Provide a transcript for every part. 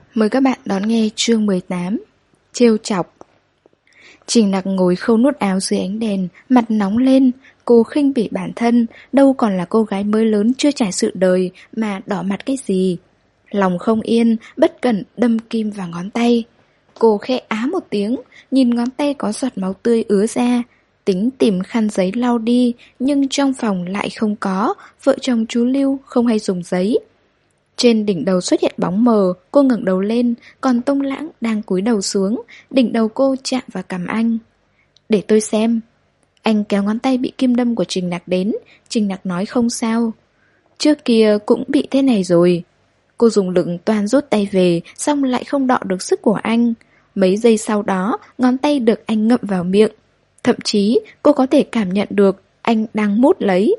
Mời các bạn đón nghe chương 18 Trêu chọc. Trình Nặc ngồi khâu nút áo dưới ánh đèn, mặt nóng lên. Cô khinh bỉ bản thân, đâu còn là cô gái mới lớn chưa trải sự đời mà đỏ mặt cái gì. Lòng không yên, bất cẩn đâm kim vào ngón tay. Cô khẽ á một tiếng, nhìn ngón tay có giọt máu tươi ứa ra. Tính tìm khăn giấy lau đi, nhưng trong phòng lại không có. Vợ chồng chú Lưu không hay dùng giấy. Trên đỉnh đầu xuất hiện bóng mờ, cô ngẩng đầu lên, còn Tông Lãng đang cúi đầu xuống, đỉnh đầu cô chạm vào cằm anh. Để tôi xem. Anh kéo ngón tay bị kim đâm của Trình Nặc đến, Trình Nặc nói không sao. Trước kia cũng bị thế này rồi. Cô dùng lực toan rút tay về, xong lại không đọ được sức của anh. Mấy giây sau đó, ngón tay được anh ngậm vào miệng. Thậm chí, cô có thể cảm nhận được anh đang mút lấy.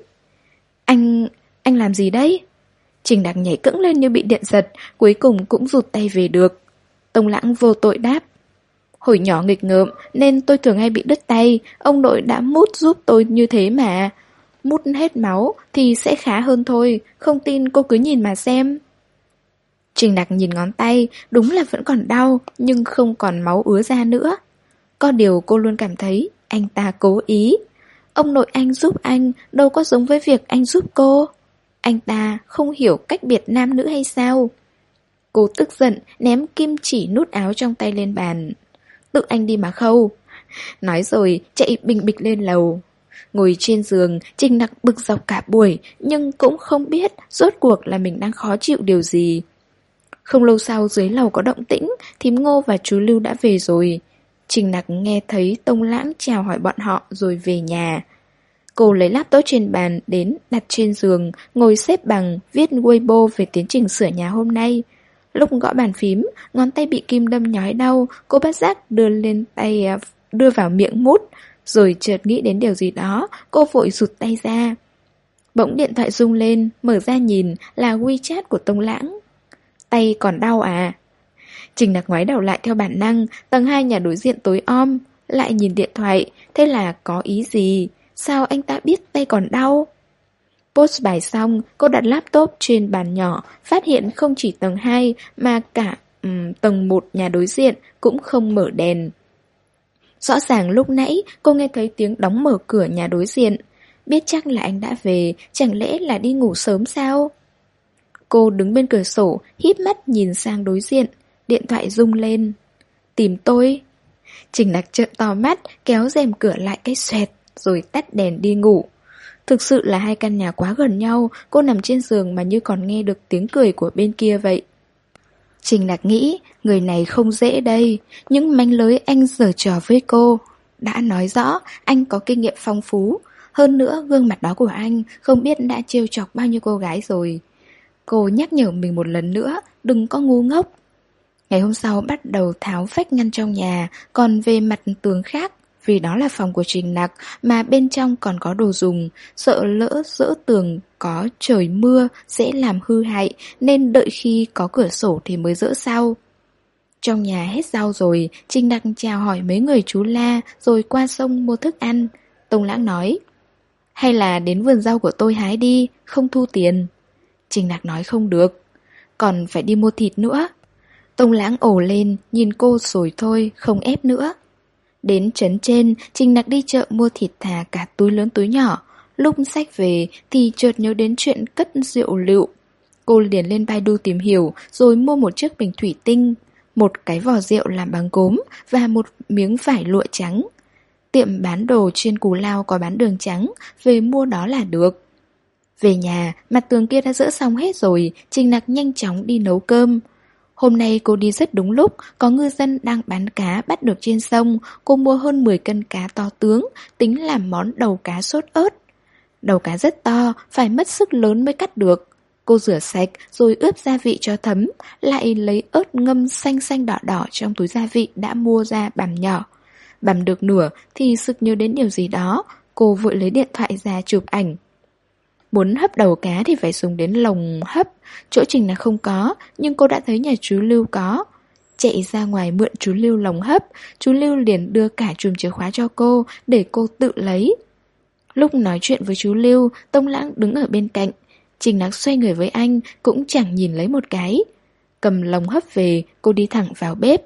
Anh làm gì đấy? Trình Nặc nhảy cẫng lên như bị điện giật, cuối cùng cũng rụt tay về được. Tông Lãng vô tội đáp. Hồi nhỏ nghịch ngợm nên tôi thường hay bị đứt tay, ông nội đã mút giúp tôi như thế mà. Mút hết máu thì sẽ khá hơn thôi, không tin cô cứ nhìn mà xem. Trình Nặc nhìn ngón tay, đúng là vẫn còn đau, nhưng không còn máu ứa ra nữa. Có điều cô luôn cảm thấy anh ta cố ý. Ông nội anh giúp anh đâu có giống với việc anh giúp cô. Anh ta không hiểu cách biệt nam nữ hay sao? Cô tức giận ném kim chỉ nút áo trong tay lên bàn. Tự anh đi mà khâu. Nói rồi chạy bình bịch lên lầu. Ngồi trên giường, Trình Nặc bực dọc cả buổi, nhưng cũng không biết rốt cuộc là mình đang khó chịu điều gì. Không lâu sau dưới lầu có động tĩnh, thím Ngô và chú Lưu đã về rồi. Trình Nặc nghe thấy Tông Lãng chào hỏi bọn họ rồi về nhà. Cô lấy laptop trên bàn đến đặt trên giường, ngồi xếp bằng, viết Weibo về tiến trình sửa nhà hôm nay. Lúc gõ bàn phím, ngón tay bị kim đâm nhói đau, cô bất giác đưa vào miệng mút, rồi chợt nghĩ đến điều gì đó, cô vội rụt tay ra. Bỗng điện thoại rung lên, mở ra nhìn là WeChat của Tông Lãng. Tay còn đau à? Trình Nặc ngoái đầu lại theo bản năng, tầng 2 nhà đối diện tối om, lại nhìn điện thoại, thế là có ý gì? Sao anh ta biết tay còn đau? Post bài xong, cô đặt laptop trên bàn nhỏ, phát hiện không chỉ tầng 2 mà cả tầng 1 nhà đối diện cũng không mở đèn. Rõ ràng lúc nãy cô nghe thấy tiếng đóng mở cửa nhà đối diện. Biết chắc là anh đã về, chẳng lẽ là đi ngủ sớm sao? Cô đứng bên cửa sổ, híp mắt nhìn sang đối diện, điện thoại rung lên. Tìm tôi? Trình Nặc trợn to mắt, kéo rèm cửa lại cái xoẹt, rồi tắt đèn đi ngủ. Thực sự là hai căn nhà quá gần nhau, cô nằm trên giường mà như còn nghe được tiếng cười của bên kia vậy. Trình Nặc nghĩ, người này không dễ đây, những mánh lới anh giở trò với cô. Đã nói rõ, anh có kinh nghiệm phong phú. Hơn nữa, gương mặt đó của anh không biết đã trêu chọc bao nhiêu cô gái rồi. Cô nhắc nhở mình một lần nữa, đừng có ngu ngốc. Ngày hôm sau bắt đầu tháo vách ngăn trong nhà, còn về mặt tường khác. Vì đó là phòng của Trình Nặc mà bên trong còn có đồ dùng, sợ lỡ dỡ tường có trời mưa sẽ làm hư hại nên đợi khi có cửa sổ thì mới dỡ sau. Trong nhà hết rau rồi, Trình Nặc chào hỏi mấy người chú La rồi qua sông mua thức ăn. Tông Lãng nói, hay là đến vườn rau của tôi hái đi, không thu tiền. Trình Nặc nói không được, còn phải đi mua thịt nữa. Tông Lãng ồ lên, nhìn cô rồi thôi, không ép nữa. Đến trấn trên, Trình Nặc đi chợ mua thịt thà cả túi lớn túi nhỏ. Lúc xách về thì chợt nhớ đến chuyện cất rượu lựu. Cô liền lên Baidu tìm hiểu rồi mua một chiếc bình thủy tinh, một cái vỏ rượu làm bằng gốm và một miếng vải lụa trắng. Tiệm bán đồ trên Cù Lao có bán đường trắng, về mua đó là được. Về nhà, mặt tường kia đã dỡ xong hết rồi, Trình Nặc nhanh chóng đi nấu cơm. Hôm nay cô đi rất đúng lúc, có ngư dân đang bán cá bắt được trên sông, cô mua hơn 10 cân cá to tướng, tính làm món đầu cá sốt ớt. Đầu cá rất to, phải mất sức lớn mới cắt được. Cô rửa sạch rồi ướp gia vị cho thấm, lại lấy ớt ngâm xanh xanh đỏ đỏ trong túi gia vị đã mua ra bằm nhỏ. Bằm được nửa thì sực nhớ đến điều gì đó, cô vội lấy điện thoại ra chụp ảnh. Muốn hấp đầu cá thì phải dùng đến lồng hấp, chỗ Trình là không có, nhưng cô đã thấy nhà chú Lưu có. Chạy ra ngoài mượn chú Lưu lồng hấp, chú Lưu liền đưa cả chùm chìa khóa cho cô để cô tự lấy. Lúc nói chuyện với chú Lưu, Tông Lãng đứng ở bên cạnh. Trình Nặc xoay người với anh, cũng chẳng nhìn lấy một cái. Cầm lồng hấp về, cô đi thẳng vào bếp.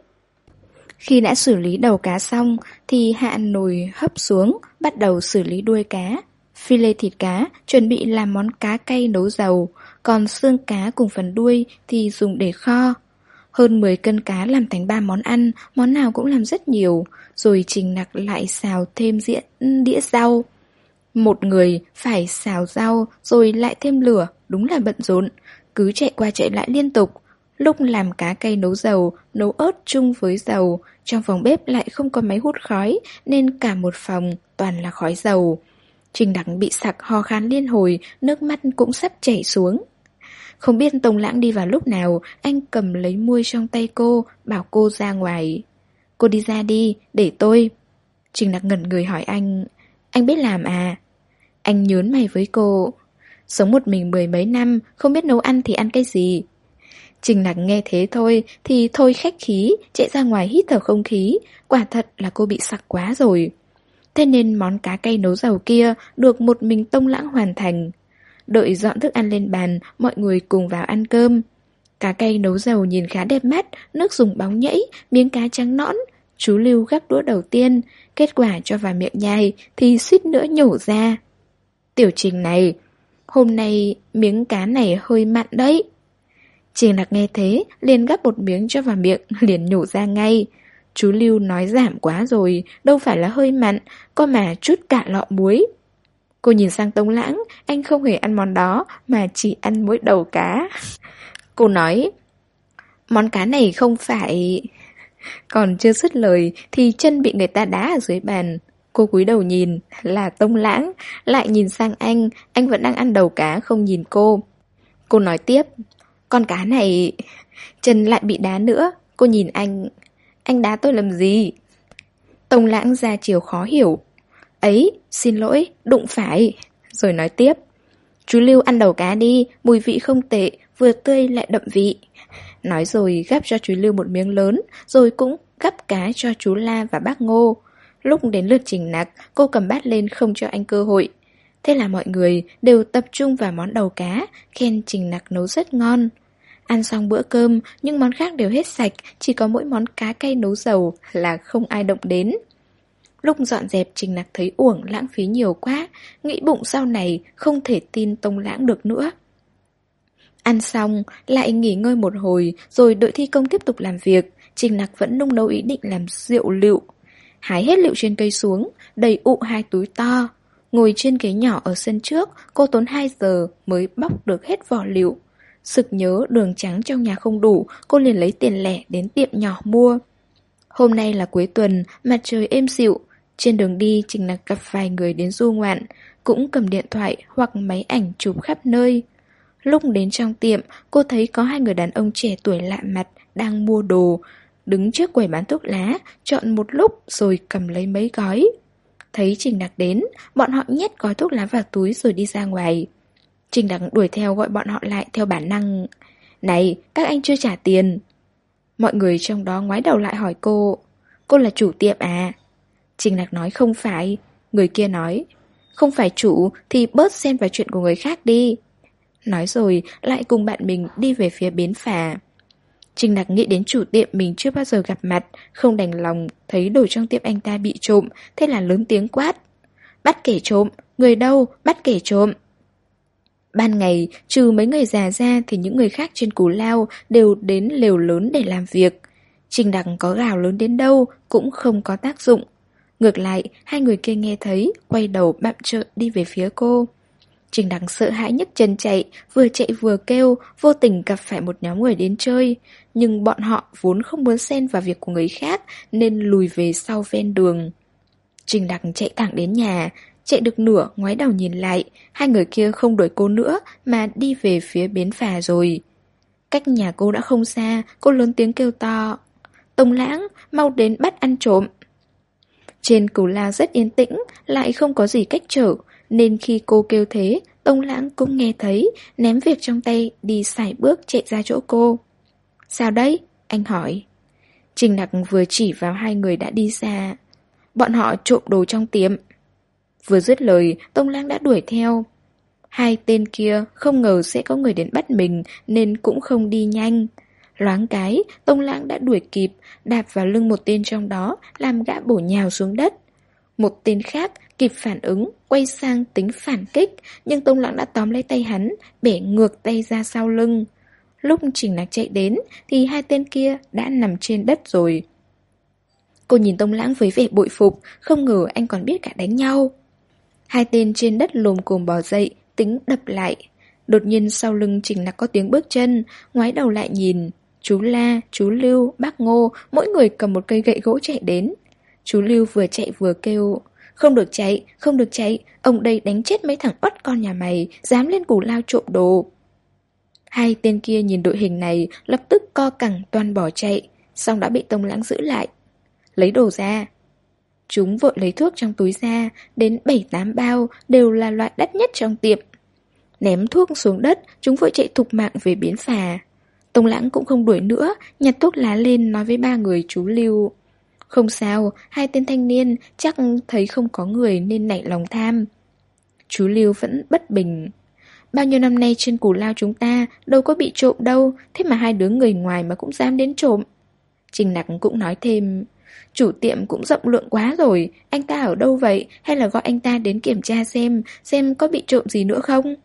Khi đã xử lý đầu cá xong thì hạ nồi hấp xuống, bắt đầu xử lý đuôi cá. Phi lê thịt cá, chuẩn bị làm món cá cay nấu dầu, còn xương cá cùng phần đuôi thì dùng để kho. Hơn 10 cân cá làm thành 3 món ăn, món nào cũng làm rất nhiều, rồi Trình Nặc lại xào thêm đĩa rau. Một người phải xào rau rồi lại thêm lửa, đúng là bận rộn, cứ chạy qua chạy lại liên tục. Lúc làm cá cay nấu dầu, nấu ớt chung với dầu, trong phòng bếp lại không có máy hút khói nên cả một phòng toàn là khói dầu. Trình Đằng bị sặc ho khan liên hồi, nước mắt cũng sắp chảy xuống. Không biết Tông Lãng đi vào lúc nào, anh cầm lấy muôi trong tay cô, bảo cô ra ngoài. Cô đi ra đi, để tôi. Trình Đằng ngẩn người hỏi anh biết làm à? Anh nhớn mày với cô. Sống một mình 10 mấy năm, không biết nấu ăn thì ăn cái gì? Trình Nặc nghe thế thôi thì thôi khách khí, chạy ra ngoài hít thở không khí. Quả thật là cô bị sặc quá rồi. Thế nên món cá cay nấu dầu kia được một mình Tông Lãng hoàn thành. Đợi dọn thức ăn lên bàn, mọi người cùng vào ăn cơm. Cá cay nấu dầu nhìn khá đẹp mắt, nước dùng bóng nhẫy, miếng cá trắng nõn. Chú Lưu gắp đũa đầu tiên, kết quả cho vào miệng nhai thì suýt nữa nhổ ra. Tiểu Trình này, hôm nay miếng cá này hơi mặn đấy. Trình Nặc nghe thế, liền gắp một miếng cho vào miệng, liền nhổ ra ngay. Chú Lưu nói giảm quá rồi, đâu phải là hơi mặn, có mà chút cả lọ muối. Cô nhìn sang Tông Lãng, anh không hề ăn món đó, mà chỉ ăn mỗi đầu cá. Cô nói, món cá này không phải... Còn chưa dứt lời thì chân bị người ta đá ở dưới bàn. Cô cúi đầu nhìn, là Tông Lãng, lại nhìn sang anh vẫn đang ăn đầu cá không nhìn cô. Cô nói tiếp, con cá này... Chân lại bị đá nữa, cô nhìn anh đá tôi làm gì? Tông Lãng ra chiều khó hiểu. Ấy, xin lỗi, đụng phải. Rồi nói tiếp, chú Lưu ăn đầu cá đi, mùi vị không tệ, vừa tươi lại đậm vị. Nói rồi gắp cho chú Lưu một miếng lớn, rồi cũng gắp cá cho chú La và bác Ngô. Lúc đến lượt Trình Nặc, cô cầm bát lên không cho anh cơ hội. Thế là mọi người đều tập trung vào món đầu cá, khen Trình Nặc nấu rất ngon. Ăn xong bữa cơm, nhưng món khác đều hết sạch, chỉ có mỗi món cá cay nấu dầu là không ai động đến. Lúc dọn dẹp Trình Nặc thấy uổng lãng phí nhiều quá, nghĩ bụng sau này không thể tin Tông Lãng được nữa. Ăn xong, lại nghỉ ngơi một hồi, rồi đợi thi công tiếp tục làm việc. Trình Nặc vẫn nung nấu ý định làm rượu lựu. Hái hết lựu trên cây xuống, đầy ụ 2 túi to. Ngồi trên ghế nhỏ ở sân trước, cô tốn 2 giờ mới bóc được hết vỏ lựu. Sực nhớ đường trắng trong nhà không đủ, cô liền lấy tiền lẻ đến tiệm nhỏ mua. Hôm nay là cuối tuần, mặt trời êm dịu. Trên đường đi, Trình Nặc gặp vài người đến du ngoạn, cũng cầm điện thoại hoặc máy ảnh chụp khắp nơi. Lúc đến trong tiệm, cô thấy có 2 người đàn ông trẻ tuổi lạ mặt đang mua đồ, đứng trước quầy bán thuốc lá, chọn một lúc rồi cầm lấy mấy gói. Thấy Trình Nặc đến, bọn họ nhét gói thuốc lá vào túi rồi đi ra ngoài. Trình Nặc đuổi theo gọi bọn họ lại theo bản năng. Này, các anh chưa trả tiền. Mọi người trong đó ngoái đầu lại hỏi cô là chủ tiệm à? Trình Nặc nói không phải. Người kia nói, không phải chủ thì bớt xen vào chuyện của người khác đi. Nói rồi lại cùng bạn mình đi về phía bến phà. Trình Nặc nghĩ đến chủ tiệm mình chưa bao giờ gặp mặt, không đành lòng thấy đồ trong tiệm anh ta bị trộm, thế là lớn tiếng quát. Bắt kẻ trộm, người đâu, bắt kẻ trộm. Ban ngày, trừ mấy người già ra thì những người khác trên Cù Lao đều đến lều lớn để làm việc. Trình Nặc có gào lớn đến đâu cũng không có tác dụng. Ngược lại, 2 người kia nghe thấy, quay đầu bặm trợn đi về phía cô. Trình Nặc sợ hãi nhấc chân chạy vừa kêu, vô tình gặp phải một nhóm người đến chơi. Nhưng bọn họ vốn không muốn xen vào việc của người khác nên lùi về sau ven đường. Trình Nặc chạy thẳng đến nhà, chạy được nửa ngoái đầu nhìn lại, 2 người kia không đuổi cô nữa mà đi về phía bến phà rồi. Cách nhà cô đã không xa, cô lớn tiếng kêu to. Tông Lãng, mau đến bắt ăn trộm. Trên Cù Lao rất yên tĩnh, lại không có gì cách trở, nên khi cô kêu thế, Tông Lãng cũng nghe thấy, ném việc trong tay đi sải bước chạy ra chỗ cô. Sao đấy? Anh hỏi. Trình Nặc vừa chỉ vào 2 người đã đi xa. Bọn họ trộm đồ trong tiệm. Vừa dứt lời, Tông Lãng đã đuổi theo. 2 tên kia không ngờ sẽ có người đến bắt mình nên cũng không đi nhanh. Loáng cái, Tông Lãng đã đuổi kịp, đạp vào lưng một tên trong đó, làm gã bổ nhào xuống đất. Một tên khác kịp phản ứng, quay sang tính phản kích, nhưng Tông Lãng đã tóm lấy tay hắn, bẻ ngược tay ra sau lưng. Lúc Trình Nặc chạy đến thì hai tên kia đã nằm trên đất rồi. Cô nhìn Tông Lãng với vẻ bội phục, không ngờ anh còn biết cả đánh nhau. Hai tên trên đất lồm cồm bò dậy, tính đập lại. Đột nhiên sau lưng Trình Nặc có tiếng bước chân, ngoái đầu lại nhìn. Chú La, chú Lưu, bác Ngô, mỗi người cầm một cây gậy gỗ chạy đến. Chú Lưu vừa chạy vừa kêu: không được chạy, không được chạy, ông đây đánh chết mấy thằng oắt con nhà mày, dám lên Cù Lao trộm đồ. Hai tên kia nhìn đội hình này, lập tức co cẳng toan bỏ chạy, xong đã bị Tông Lãng giữ lại. Lấy đồ ra. Chúng vội lấy thuốc trong túi ra, đến 7-8 bao, đều là loại đắt nhất trong tiệm. Ném thuốc xuống đất, chúng vội chạy thục mạng về bến phà. Tông Lãng cũng không đuổi nữa, nhặt thuốc lá lên nói với ba người chú Lưu: không sao, hai tên thanh niên chắc thấy không có người nên nảy lòng tham. Chú Lưu vẫn bất bình: bao nhiêu năm nay trên Cù Lao chúng ta đâu có bị trộm đâu, thế mà hai đứa người ngoài mà cũng dám đến trộm. Trình Nặc cũng nói thêm: chủ tiệm cũng rộng lượng quá rồi, anh ta ở đâu vậy, hay là gọi anh ta đến kiểm tra xem có bị trộm gì nữa không?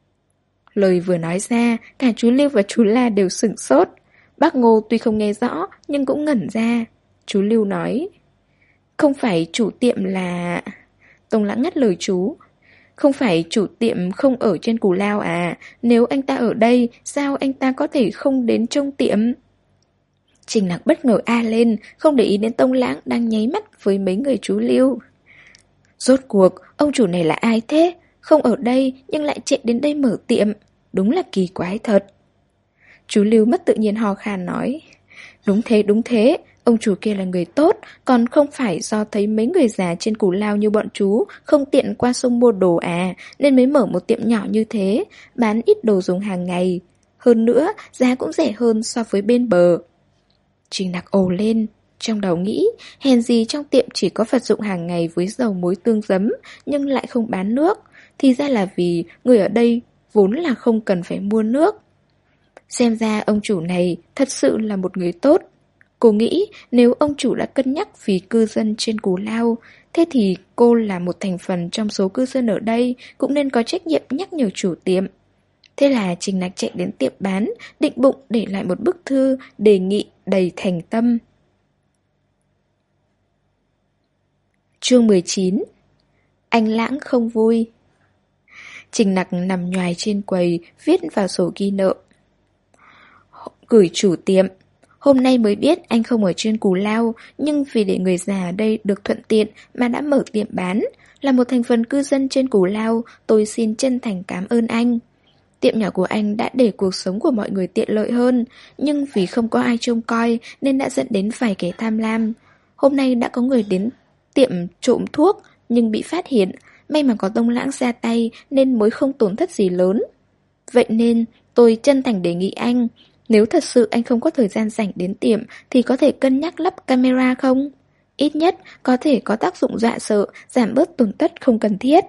Lời vừa nói ra, cả chú Lưu và chú La đều sửng sốt. Bác Ngô tuy không nghe rõ, nhưng cũng ngẩn ra. Chú Lưu nói: không phải chủ tiệm là... Tông Lãng ngắt lời chú: không phải chủ tiệm không ở trên Cù Lao à? Nếu anh ta ở đây, sao anh ta có thể không đến trông tiệm? Trình Nặc bất ngờ a lên, không để ý đến Tông Lãng đang nháy mắt với mấy người chú Lưu. Rốt cuộc, ông chủ này là ai thế? Không ở đây nhưng lại chạy đến đây mở tiệm. Đúng là kỳ quái thật. Chú Lưu mất tự nhiên hò khan nói: đúng thế, ông chủ kia là người tốt, còn không phải do thấy mấy người già trên Cù Lao như bọn chú không tiện qua sông mua đồ à, nên mới mở một tiệm nhỏ như thế, bán ít đồ dùng hàng ngày. Hơn nữa, giá cũng rẻ hơn so với bên bờ. Trình Nặc ồ lên, trong đầu nghĩ, hèn gì trong tiệm chỉ có vật dụng hàng ngày với dầu muối tương giấm, nhưng lại không bán nước. Thì ra là vì người ở đây vốn là không cần phải mua nước. Xem ra ông chủ này thật sự là một người tốt. Cô nghĩ nếu ông chủ đã cân nhắc vì cư dân trên Cù Lao, thế thì cô là một thành phần trong số cư dân ở đây cũng nên có trách nhiệm nhắc nhở chủ tiệm. Thế là Trình Nặc chạy đến tiệm bán, định bụng để lại một bức thư đề nghị đầy thành tâm. Chương 19. Anh Lãng không vui. Trình Nặc nằm nhoài trên quầy, viết vào sổ ghi nợ: gửi chủ tiệm. Hôm nay mới biết anh không ở trên Cù Lao, nhưng vì để người già ở đây được thuận tiện mà đã mở tiệm bán. Là một thành phần cư dân trên Cù Lao, tôi xin chân thành cảm ơn anh. Tiệm nhỏ của anh đã để cuộc sống của mọi người tiện lợi hơn, nhưng vì không có ai trông coi nên đã dẫn đến vài kẻ tham lam. Hôm nay đã có người đến tiệm trộm thuốc nhưng bị phát hiện, may mà có Tông Lãng ra tay nên mới không tổn thất gì lớn. Vậy nên tôi chân thành đề nghị anh, nếu thật sự anh không có thời gian rảnh đến tiệm thì có thể cân nhắc lắp camera không? Ít nhất có thể có tác dụng dọa sợ, giảm bớt tổn thất không cần thiết.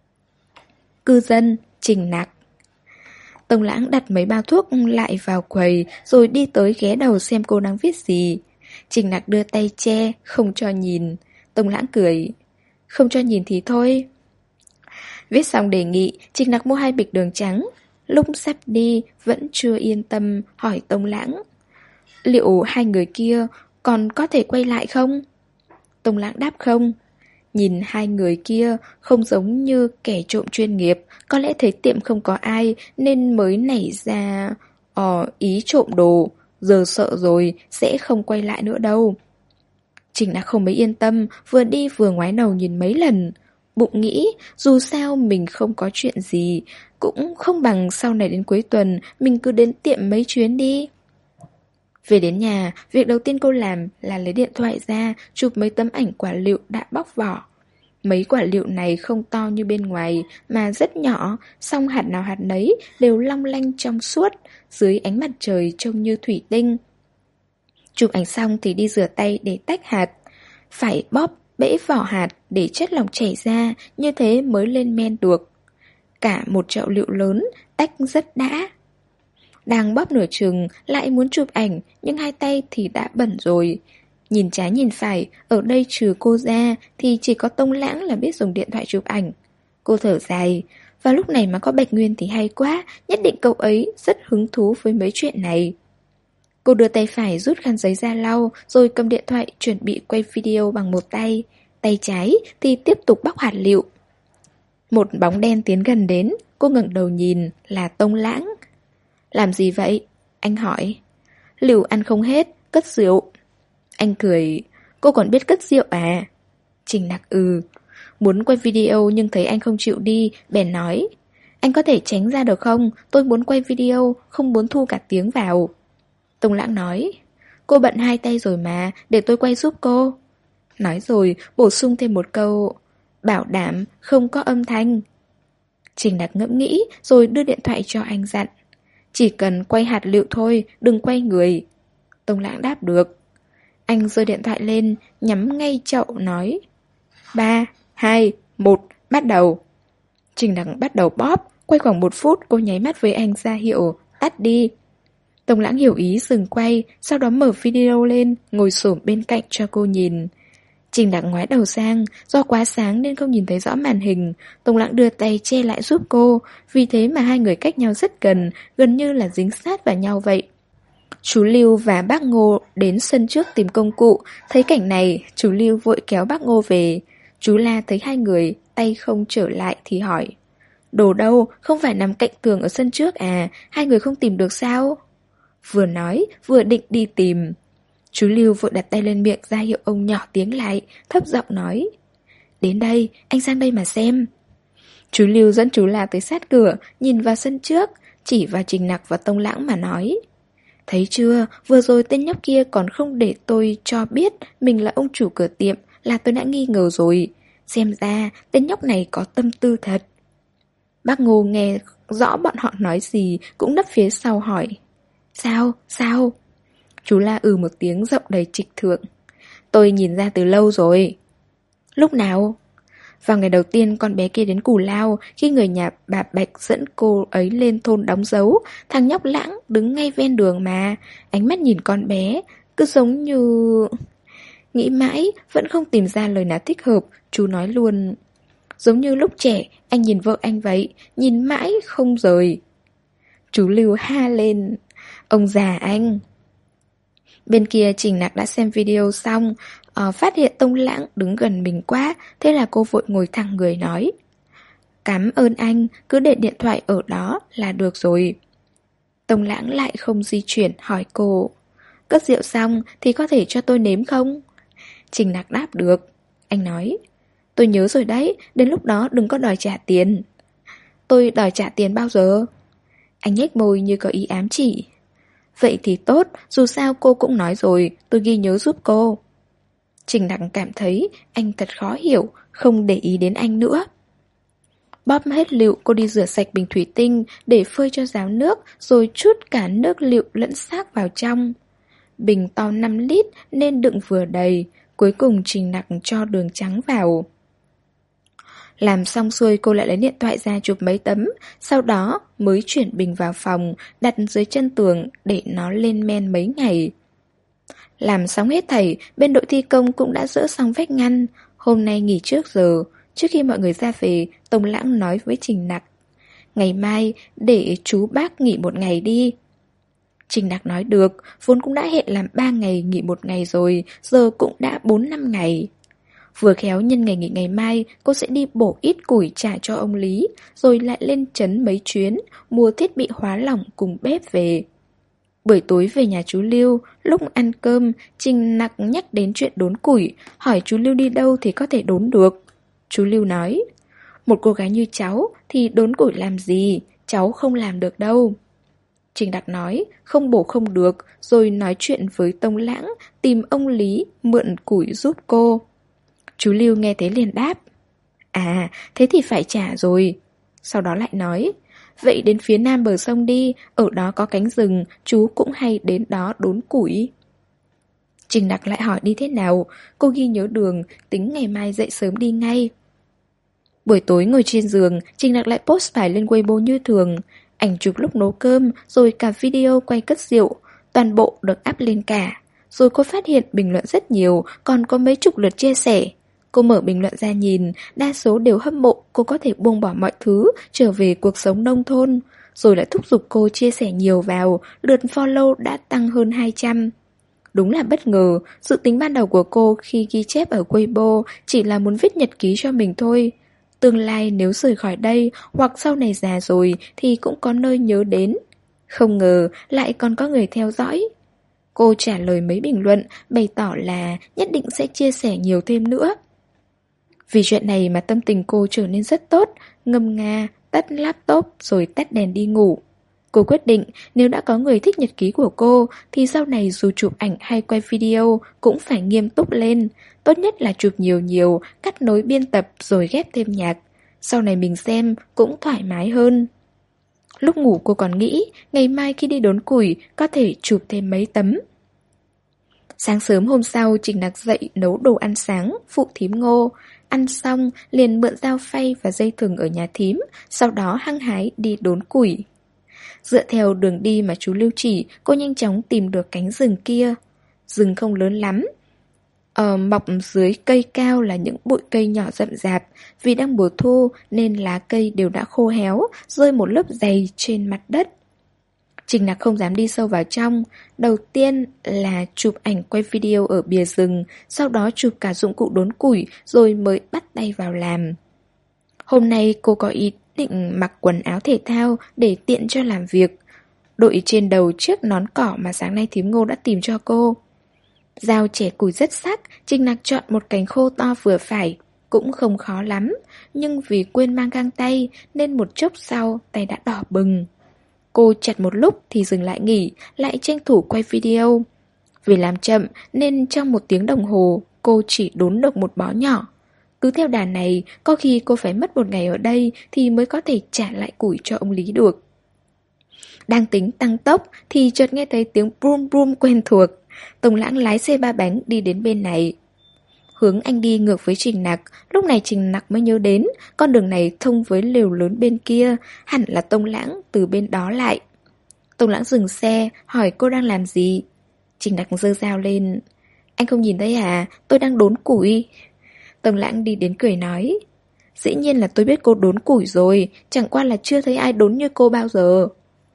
Cư dân Trình Nặc. Tông Lãng đặt mấy bao thuốc lại vào quầy rồi đi tới ghé đầu xem cô đang viết gì. Trình Nặc đưa tay che, không cho nhìn. Tông Lãng cười: không cho nhìn thì thôi. Viết xong đề nghị, Trình Nặc mua 2 bịch đường trắng. Lúc sắp đi vẫn chưa yên tâm, hỏi Tông Lãng: liệu hai người kia còn có thể quay lại không? Tông Lãng đáp không. Nhìn hai người kia không giống như kẻ trộm chuyên nghiệp, có lẽ thấy tiệm không có ai nên mới nảy ra ý trộm đồ. Giờ sợ rồi, sẽ không quay lại nữa đâu. Trình đã không mấy yên tâm, vừa đi vừa ngoái đầu nhìn mấy lần. Bụng nghĩ dù sao mình không có chuyện gì, cũng không bằng sau này đến cuối tuần mình cứ đến tiệm mấy chuyến đi. Về đến nhà, việc đầu tiên cô làm là lấy điện thoại ra, chụp mấy tấm ảnh quả lựu đã bóc vỏ. Mấy quả lựu này không to như bên ngoài, mà rất nhỏ, song hạt nào hạt nấy đều long lanh trong suốt, dưới ánh mặt trời trông như thủy tinh. Chụp ảnh xong thì đi rửa tay để tách hạt. Phải bóp bẽ vỏ hạt để chất lỏng chảy ra, như thế mới lên men được. Cả một chậu lựu lớn, tách rất đã. Đang bóp nửa chừng, lại muốn chụp ảnh, nhưng hai tay thì đã bẩn rồi. Nhìn trái nhìn phải, ở đây trừ cô ra thì chỉ có Tông Lãng là biết dùng điện thoại chụp ảnh. Cô thở dài, vào lúc này mà có Bạch Nguyên thì hay quá, nhất định cậu ấy rất hứng thú với mấy chuyện này. Cô đưa tay phải rút khăn giấy ra lau, rồi cầm điện thoại chuẩn bị quay video bằng một tay. Tay trái thì tiếp tục bóc hạt lựu. Một bóng đen tiến gần đến, cô ngẩng đầu nhìn, là Tông Lãng. Làm gì vậy? Anh hỏi. Lựu ăn không hết, cất rượu. Anh cười, cô còn biết cất rượu à? Trình Nặc muốn quay video nhưng thấy anh không chịu đi, bèn nói. Anh có thể tránh ra được không? Tôi muốn quay video, không muốn thu cả tiếng vào. Tông Lãng nói, cô bận hai tay rồi mà, để tôi quay giúp cô. Nói rồi, bổ sung thêm một câu, bảo đảm không có âm thanh. Trình Nặc ngẫm nghĩ, rồi đưa điện thoại cho anh dặn. Chỉ cần quay hạt lựu thôi, đừng quay người. Tông Lãng đáp được. Anh giơ điện thoại lên, nhắm ngay chậu nói 3, 2, 1, bắt đầu. Trình Nặc bắt đầu bóp. Quay khoảng 1 phút, cô nháy mắt với anh ra hiệu tắt đi. Tông Lãng hiểu ý dừng quay, sau đó mở video lên, ngồi xổm bên cạnh cho cô nhìn. Trình Nặc ngoái đầu sang, do quá sáng nên không nhìn thấy rõ màn hình. Tông Lãng đưa tay che lại giúp cô, vì thế mà hai người cách nhau rất gần như là dính sát vào nhau vậy. Chú Lưu và bác Ngô đến sân trước tìm công cụ. Thấy cảnh này, chú Lưu vội kéo bác Ngô về. Chú La thấy hai người, tay không trở lại thì hỏi. Đồ đâu, không phải nằm cạnh tường ở sân trước à, hai người không tìm được sao? Vừa nói, vừa định đi tìm. Chú Lưu vội đặt tay lên miệng ra hiệu ông nhỏ tiếng lại, thấp giọng nói. Đến đây, anh sang đây mà xem. Chú Lưu dẫn chú La tới sát cửa, nhìn vào sân trước, chỉ vào Trình Nặc và Tông Lãng mà nói. Thấy chưa, vừa rồi tên nhóc kia còn không để tôi cho biết mình là ông chủ cửa tiệm, là tôi đã nghi ngờ rồi. Xem ra, tên nhóc này có tâm tư thật. Bác Ngô nghe rõ bọn họ nói gì, cũng nấp phía sau hỏi. Sao? Chú La một tiếng rộng đầy trịch thượng. Tôi nhìn ra từ lâu rồi. Lúc nào? Vào ngày đầu tiên con bé kia đến Cù Lao, khi người nhà bà Bạch dẫn cô ấy lên thôn đóng dấu, thằng nhóc Lãng đứng ngay ven đường mà, ánh mắt nhìn con bé, cứ giống như... Nghĩ mãi, vẫn không tìm ra lời nào thích hợp, chú nói luôn. Giống như lúc trẻ, anh nhìn vợ anh vậy, nhìn mãi không rời. Chú Lưu ha lên. Ông già anh. Bên kia Trình Nặc đã xem video xong, phát hiện Tông Lãng đứng gần mình quá, thế là cô vội ngồi thẳng người nói. Cảm ơn anh, cứ để điện thoại ở đó là được rồi. Tông Lãng lại không di chuyển hỏi cô. Cất rượu xong thì có thể cho tôi nếm không? Trình Nặc đáp được. Anh nói. Tôi nhớ rồi đấy, đến lúc đó đừng có đòi trả tiền. Tôi đòi trả tiền bao giờ? Anh nhếch môi như có ý ám chỉ. Vậy thì tốt, dù sao cô cũng nói rồi, tôi ghi nhớ giúp cô. Trình Nặc cảm thấy anh thật khó hiểu, không để ý đến anh nữa. Bóp hết lựu, cô đi rửa sạch bình thủy tinh để phơi cho ráo nước, rồi trút cả nước lựu lẫn xác vào trong. Bình to 5 lít nên đựng vừa đầy, cuối cùng Trình Nặc cho đường trắng vào. Làm xong xuôi cô lại lấy điện thoại ra chụp mấy tấm, sau đó mới chuyển bình vào phòng, đặt dưới chân tường để nó lên men mấy ngày. Làm xong hết thảy, bên đội thi công cũng đã dỡ xong vách ngăn. Hôm nay nghỉ trước giờ. Trước khi mọi người ra về, Tông Lãng nói với Trình Nặc. Ngày mai để chú bác nghỉ 1 ngày đi. Trình Nặc nói được, vốn cũng đã hẹn làm 3 ngày nghỉ 1 ngày rồi, giờ cũng đã 4-5 ngày. Vừa khéo nhân ngày nghỉ ngày mai, cô sẽ đi bổ ít củi trả cho ông Lý, rồi lại lên trấn mấy chuyến, mua thiết bị hóa lỏng cùng bếp về. Buổi tối về nhà chú Lưu, lúc ăn cơm, Trình Nặc nhắc đến chuyện đốn củi, hỏi chú Lưu đi đâu thì có thể đốn được. Chú Lưu nói, một cô gái như cháu thì đốn củi làm gì, cháu không làm được đâu. Trình Nặc nói, không bổ không được, rồi nói chuyện với Tông Lãng, tìm ông Lý mượn củi giúp cô. Chú Lưu nghe thế liền đáp, à, thế thì phải trả rồi. Sau đó lại nói, vậy đến phía nam bờ sông đi, ở đó có cánh rừng, chú cũng hay đến đó đốn củi. Trình Nặc lại hỏi đi thế nào, cô ghi nhớ đường, tính ngày mai dậy sớm đi ngay. Buổi tối ngồi trên giường, Trình Nặc lại post bài lên Weibo như thường. Ảnh chụp lúc nấu cơm, rồi cả video quay cất rượu, toàn bộ được up lên cả. Rồi cô phát hiện bình luận rất nhiều, còn có mấy chục lượt chia sẻ. Cô mở bình luận ra nhìn, đa số đều hâm mộ cô có thể buông bỏ mọi thứ, trở về cuộc sống nông thôn. Rồi lại thúc giục cô chia sẻ nhiều vào, lượt follow đã tăng hơn 200. Đúng là bất ngờ, dự tính ban đầu của cô khi ghi chép ở Weibo chỉ là muốn viết nhật ký cho mình thôi. Tương lai nếu rời khỏi đây hoặc sau này già rồi thì cũng có nơi nhớ đến. Không ngờ lại còn có người theo dõi. Cô trả lời mấy bình luận, bày tỏ là nhất định sẽ chia sẻ nhiều thêm nữa. Vì chuyện này mà tâm tình cô trở nên rất tốt, ngâm nga, tắt laptop rồi tắt đèn đi ngủ. Cô quyết định nếu đã có người thích nhật ký của cô thì sau này dù chụp ảnh hay quay video cũng phải nghiêm túc lên. Tốt nhất là chụp nhiều nhiều, cắt nối biên tập rồi ghép thêm nhạc. Sau này mình xem cũng thoải mái hơn. Lúc ngủ cô còn nghĩ ngày mai khi đi đốn củi có thể chụp thêm mấy tấm. Sáng sớm hôm sau Trình Nặc dậy nấu đồ ăn sáng, phụ thím Ngô. Ăn xong liền mượn dao phay và dây thừng ở nhà thím, sau đó hăng hái đi đốn củi. Dựa theo đường đi mà chú Lưu chỉ, cô nhanh chóng tìm được cánh rừng kia. Rừng không lớn lắm. Mọc dưới cây cao là những bụi cây nhỏ rậm rạp. Vì đang mùa thu nên lá cây đều đã khô héo, rơi một lớp dày trên mặt đất. Trình Nặc không dám đi sâu vào trong. Đầu tiên là chụp ảnh quay video ở bìa rừng, sau đó chụp cả dụng cụ đốn củi rồi mới bắt tay vào làm. Hôm nay cô có ý định mặc quần áo thể thao để tiện cho làm việc. Đội trên đầu chiếc nón cỏ mà sáng nay thím Ngô đã tìm cho cô. Dao chẻ củi rất sắc, Trình Nặc chọn một cành khô to vừa phải. Cũng không khó lắm, nhưng vì quên mang găng tay nên một chốc sau tay đã đỏ bừng. Cô chặt một lúc thì dừng lại nghỉ, lại tranh thủ quay video. Vì làm chậm nên trong 1 tiếng đồng hồ cô chỉ đốn được một bó nhỏ. Cứ theo đà này, có khi cô phải mất 1 ngày ở đây thì mới có thể trả lại củi cho ông Lý được. Đang tính tăng tốc thì chợt nghe thấy tiếng brum brum quen thuộc. Tông Lãng lái xe 3 bánh đi đến bên này. Hướng anh đi ngược với Trình Nặc, lúc này Trình Nặc mới nhớ đến con đường này thông với lều lớn bên kia, hẳn là Tông Lãng từ bên đó lại. Tông Lãng dừng xe, hỏi cô đang làm gì. Trình Nặc giơ dao lên. Anh không nhìn thấy à, tôi đang đốn củi. Tông Lãng đi đến cười nói. Dĩ nhiên là tôi biết cô đốn củi rồi, chẳng qua là chưa thấy ai đốn như cô bao giờ.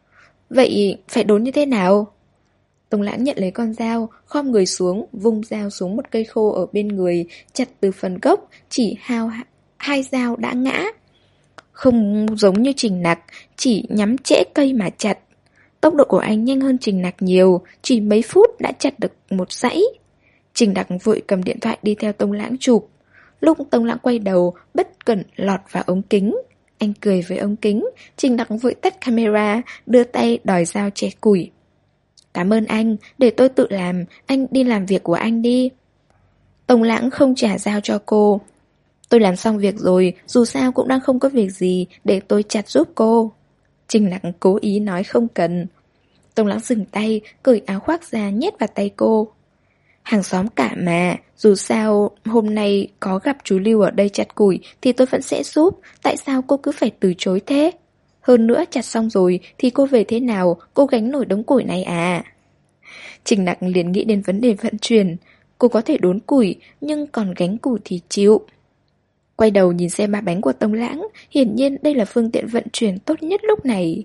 Vậy phải đốn như thế nào? Tông Lãng nhận lấy con dao, khom người xuống, vung dao xuống một cây khô ở bên người, chặt từ phần gốc, chỉ hao 2 dao đã ngã. Không giống như Trình Nặc, chỉ nhắm trễ cây mà chặt. Tốc độ của anh nhanh hơn Trình Nặc nhiều, chỉ mấy phút đã chặt được một dãy. Trình Nặc vội cầm điện thoại đi theo Tông Lãng chụp. Lúc Tông Lãng quay đầu, bất cẩn lọt vào ống kính. Anh cười với ống kính, Trình Nặc vội tắt camera, đưa tay đòi dao chẻ củi. Cảm ơn anh, để tôi tự làm, anh đi làm việc của anh đi. Tông Lãng không trả dao cho cô. Tôi làm xong việc rồi, dù sao cũng đang không có việc gì, để tôi chặt giúp cô. Trình Nặc cố ý nói không cần. Tông Lãng dừng tay, cởi áo khoác ra nhét vào tay cô. Hàng xóm cả mà, dù sao hôm nay có gặp chú Lưu ở đây chặt củi thì tôi vẫn sẽ giúp, tại sao cô cứ phải từ chối thế? Hơn nữa chặt xong rồi thì cô về thế nào, cô gánh nổi đống củi này à? Trình Nặc liền nghĩ đến vấn đề vận chuyển. Cô có thể đốn củi, nhưng còn gánh củi thì chịu. Quay đầu nhìn xe 3 bánh của Tông Lãng, hiển nhiên đây là phương tiện vận chuyển tốt nhất lúc này.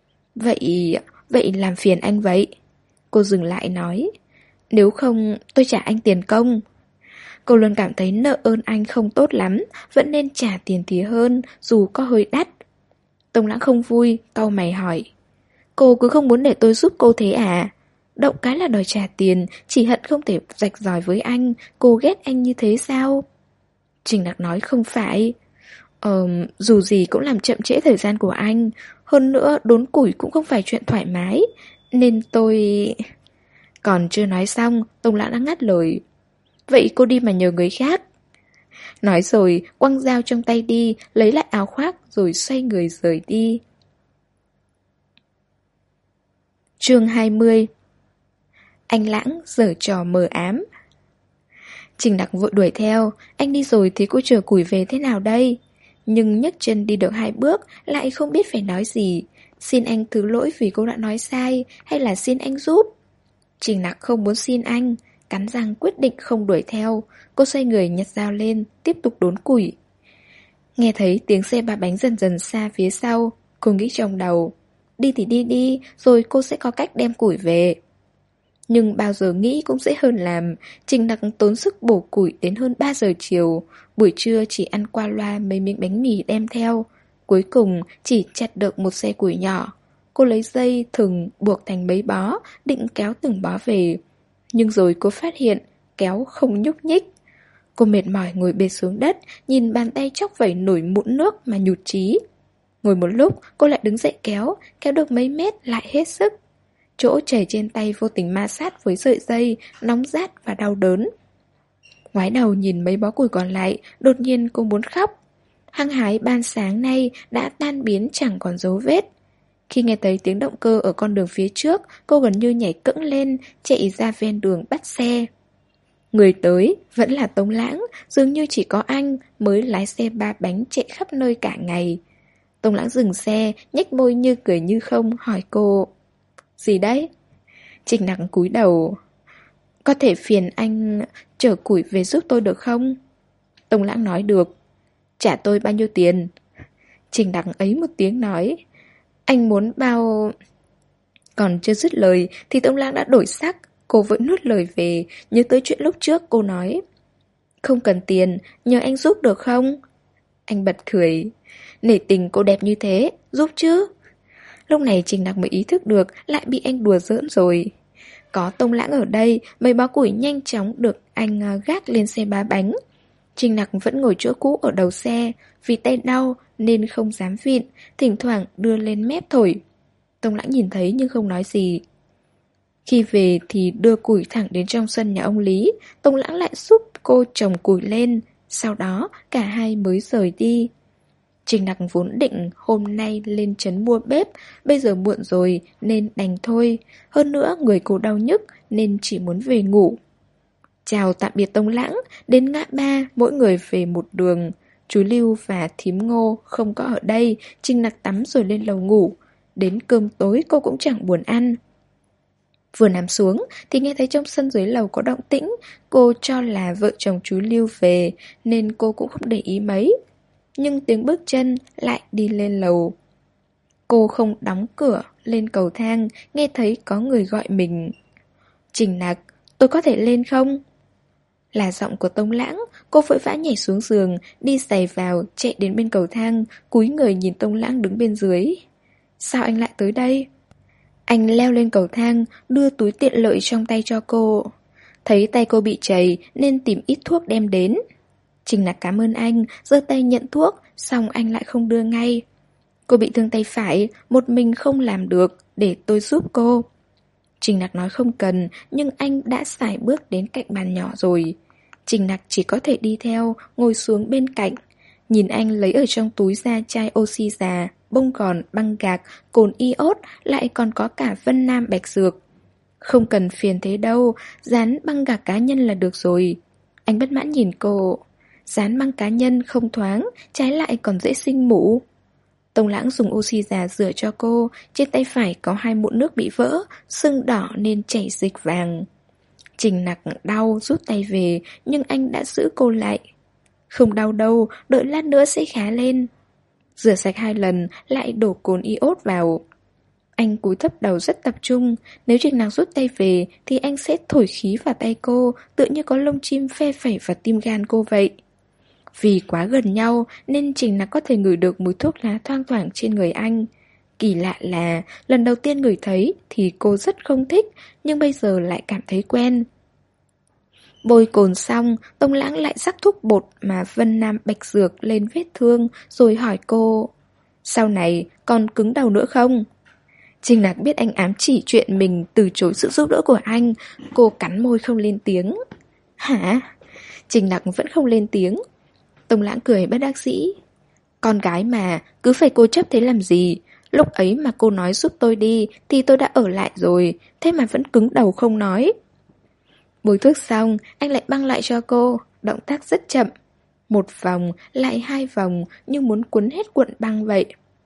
Vậy làm phiền anh vậy. Cô dừng lại nói. Nếu không, tôi trả anh tiền công. Cô luôn cảm thấy nợ ơn anh không tốt lắm, vẫn nên trả tiền tí hơn, dù có hơi đắt. Tông Lãng không vui, cau mày hỏi. Cô cứ không muốn để tôi giúp cô thế à? Động cái là đòi trả tiền, chỉ hận không thể rạch ròi với anh, cô ghét anh như thế sao? Trình Nặc nói không phải. Dù gì cũng làm chậm trễ thời gian của anh. Hơn nữa đốn củi cũng không phải chuyện thoải mái. Nên tôi... Còn chưa nói xong, Tông Lãng đã ngắt lời. Vậy cô đi mà nhờ người khác. Nói rồi, quăng dao trong tay đi, lấy lại áo khoác rồi xoay người rời đi. Chương 20. Anh Lãng giở trò mờ ám. Trình Nặc vội đuổi theo. Anh đi rồi thì cô chở củi về thế nào đây? Nhưng nhấc chân đi được 2 bước lại không biết phải nói gì. Xin anh thứ lỗi vì cô đã nói sai, hay là xin anh giúp? Trình Nặc không muốn xin anh, cắn răng quyết định không đuổi theo. Cô xoay người nhặt dao lên, tiếp tục đốn củi. Nghe thấy tiếng xe ba bánh dần dần xa phía sau, cô nghĩ trong đầu, đi thì đi đi, rồi cô sẽ có cách đem củi về. Nhưng bao giờ nghĩ cũng dễ hơn làm. Trình Nặc tốn sức bổ củi đến hơn 3 giờ chiều. Buổi trưa chỉ ăn qua loa mấy miếng bánh mì đem theo. Cuối cùng chỉ chặt được một xe củi nhỏ. Cô lấy dây thừng buộc thành mấy bó, định kéo từng bó về. Nhưng rồi cô phát hiện kéo không nhúc nhích. Cô mệt mỏi ngồi bệt xuống đất, nhìn bàn tay chóc vẩy nổi mụn nước mà nhụt chí. Ngồi một lúc cô lại đứng dậy kéo được mấy mét lại hết sức. Chỗ chảy trên tay vô tình ma sát với sợi dây, nóng rát và đau đớn. Ngoái đầu nhìn mấy bó củi còn lại, đột nhiên cô muốn khóc. Hăng hái ban sáng nay đã tan biến chẳng còn dấu vết. Khi nghe thấy tiếng động cơ ở con đường phía trước, cô gần như nhảy cẫng lên, chạy ra ven đường bắt xe. Người tới vẫn là Tống Lãng, dường như chỉ có anh mới lái xe ba bánh chạy khắp nơi cả ngày. Tống Lãng dừng xe, nhếch môi như cười như không, hỏi cô: Gì đấy? Trình Nặc cúi đầu. Có thể phiền anh chở củi về giúp tôi được không? Tống Lãng nói được. Trả tôi bao nhiêu tiền? Trình Nặc ấy một tiếng nói. Anh muốn bao... Còn chưa dứt lời thì Tống Lãng đã đổi sắc. Cô vội nuốt lời về, nhớ tới chuyện lúc trước cô nói. Không cần tiền, nhờ anh giúp được không? Anh bật cười. Nể tình cô đẹp như thế, giúp chứ? Lúc này Trình Nặc mới ý thức được lại bị anh đùa giỡn rồi. Có Tông Lãng ở đây, mấy bó củi nhanh chóng được anh gác lên xe ba bánh. Trình Nặc vẫn ngồi chỗ cũ ở đầu xe, vì tay đau nên không dám vịn, thỉnh thoảng đưa lên mép thổi. Tông Lãng nhìn thấy nhưng không nói gì. Khi về thì đưa củi thẳng đến trong sân nhà ông Lý, Tông Lãng lại giúp cô trồng củi lên, sau đó cả hai mới rời đi. Trình Nặc vốn định hôm nay lên trấn mua bếp, bây giờ muộn rồi nên đành thôi. Hơn nữa người cô đau nhức nên chỉ muốn về ngủ. Chào tạm biệt Tông Lãng, đến ngã ba mỗi người về một đường. Chú Lưu và thím Ngô không có ở đây, Trình Nặc tắm rồi lên lầu ngủ. Đến cơm tối cô cũng chẳng buồn ăn. Vừa nằm xuống thì nghe thấy trong sân dưới lầu có động tĩnh. Cô cho là vợ chồng chú Lưu về nên cô cũng không để ý mấy. Nhưng tiếng bước chân lại đi lên lầu. Cô không đóng cửa, lên cầu thang, nghe thấy có người gọi mình. Trình Nặc, tôi có thể lên không? Là giọng của Tông Lãng. Cô vội vã nhảy xuống giường, đi giày vào, chạy đến bên cầu thang, cúi người nhìn Tông Lãng đứng bên dưới. Sao anh lại tới đây? Anh leo lên cầu thang, đưa túi tiện lợi trong tay cho cô. Thấy tay cô bị chảy nên tìm ít thuốc đem đến. Trình Nặc cảm ơn anh, giơ tay nhận thuốc, xong anh lại không đưa ngay. Cô bị thương tay phải, một mình không làm được, để tôi giúp cô. Trình Nặc nói không cần, nhưng anh đã sải bước đến cạnh bàn nhỏ rồi. Trình Nặc chỉ có thể đi theo, ngồi xuống bên cạnh. Nhìn anh lấy ở trong túi ra chai oxy già, bông gòn, băng gạc, cồn iốt, lại còn có cả Vân Nam Bạch Dược. Không cần phiền thế đâu, dán băng gạc cá nhân là được rồi. Anh bất mãn nhìn cô. Dán băng cá nhân không thoáng, trái lại còn dễ sinh mủ. Tông Lãng dùng oxy già rửa cho cô, trên tay phải có 2 mụn nước bị vỡ, sưng đỏ nên chảy dịch vàng. Trình Nặc đau rút tay về, nhưng anh đã giữ cô lại. Không đau đâu, đợi lát nữa sẽ khá lên. Rửa sạch 2 lần, lại đổ cồn iốt vào. Anh cúi thấp đầu rất tập trung. Nếu Trình Nặc rút tay về thì anh sẽ thổi khí vào tay cô, tựa như có lông chim phe phẩy vào tim gan cô vậy. Vì quá gần nhau nên Trình Nặc có thể ngửi được mùi thuốc lá thoang thoảng trên người anh. Kỳ lạ là lần đầu tiên ngửi thấy thì cô rất không thích, nhưng bây giờ lại cảm thấy quen. Bôi cồn xong, Tông Lãng lại rắc thuốc bột mà Vân Nam Bạch Dược lên vết thương rồi hỏi cô: Sau này còn cứng đầu nữa không? Trình Nặc biết anh ám chỉ chuyện mình từ chối sự giúp đỡ của anh. Cô cắn môi không lên tiếng. Hả? Trình Nặc vẫn không lên tiếng. Tông Lãng cười bất đắc dĩ. Con gái mà, cứ phải cố chấp thế làm gì? Lúc ấy mà cô nói giúp tôi đi thì tôi đã ở lại rồi, thế mà vẫn cứng đầu không nói. Bôi thuốc xong, anh lại băng lại cho cô, động tác rất chậm. 1 vòng, lại 2 vòng, như muốn cuốn hết cuộn băng vậy.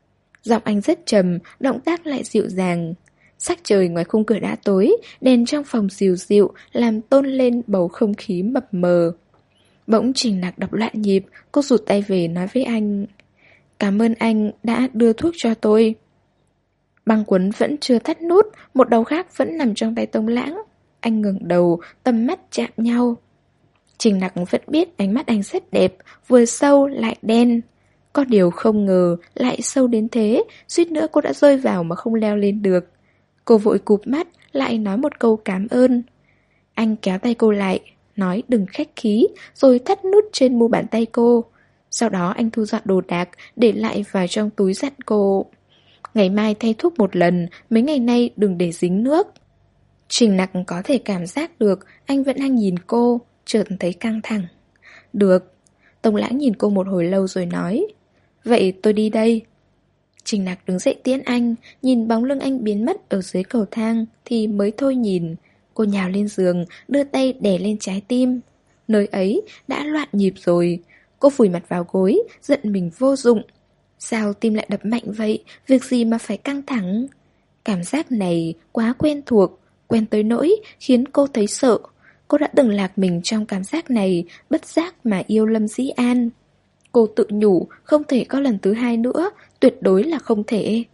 Giọng anh rất trầm, động tác lại dịu dàng. Sắc trời ngoài khung cửa đã tối, đèn trong phòng dịu dịu làm tôn lên bầu không khí mập mờ. Bỗng Trình Nặc đập loạn nhịp, cô rụt tay về nói với anh: "Cảm ơn anh đã đưa thuốc cho tôi." Băng quấn vẫn chưa thắt nút, một đầu khác vẫn nằm trong tay Tông Lãng. Anh ngẩng đầu, tầm mắt chạm nhau. Trình Nặc vẫn biết ánh mắt anh rất đẹp, vừa sâu lại đen. Có điều không ngờ lại sâu đến thế, suýt nữa cô đã rơi vào mà không leo lên được. Cô vội cụp mắt, lại nói một câu cảm ơn. Anh kéo tay cô lại, nói đừng khách khí, rồi thắt nút trên mu bàn tay cô. Sau đó anh thu dọn đồ đạc, để lại vào trong túi dặn cô: "Ngày mai thay thuốc một lần, mấy ngày nay đừng để dính nước." Trình Nặc có thể cảm giác được anh vẫn đang nhìn cô, chợt thấy căng thẳng. "Được." Tông Lãng nhìn cô một hồi lâu rồi nói: "Vậy tôi đi đây." Trình Nặc đứng dậy tiễn anh, nhìn bóng lưng anh biến mất ở dưới cầu thang thì mới thôi nhìn. Cô nhào lên giường, đưa tay đè lên trái tim. Nơi ấy đã loạn nhịp rồi. Cô vùi mặt vào gối, giận mình vô dụng. Sao tim lại đập mạnh vậy, việc gì mà phải căng thẳng? Cảm giác này quá quen thuộc, quen tới nỗi khiến cô thấy sợ. Cô đã từng lạc mình trong cảm giác này, bất giác mà yêu Lâm Dĩ An. Cô tự nhủ không thể có lần thứ hai nữa, tuyệt đối là không thể.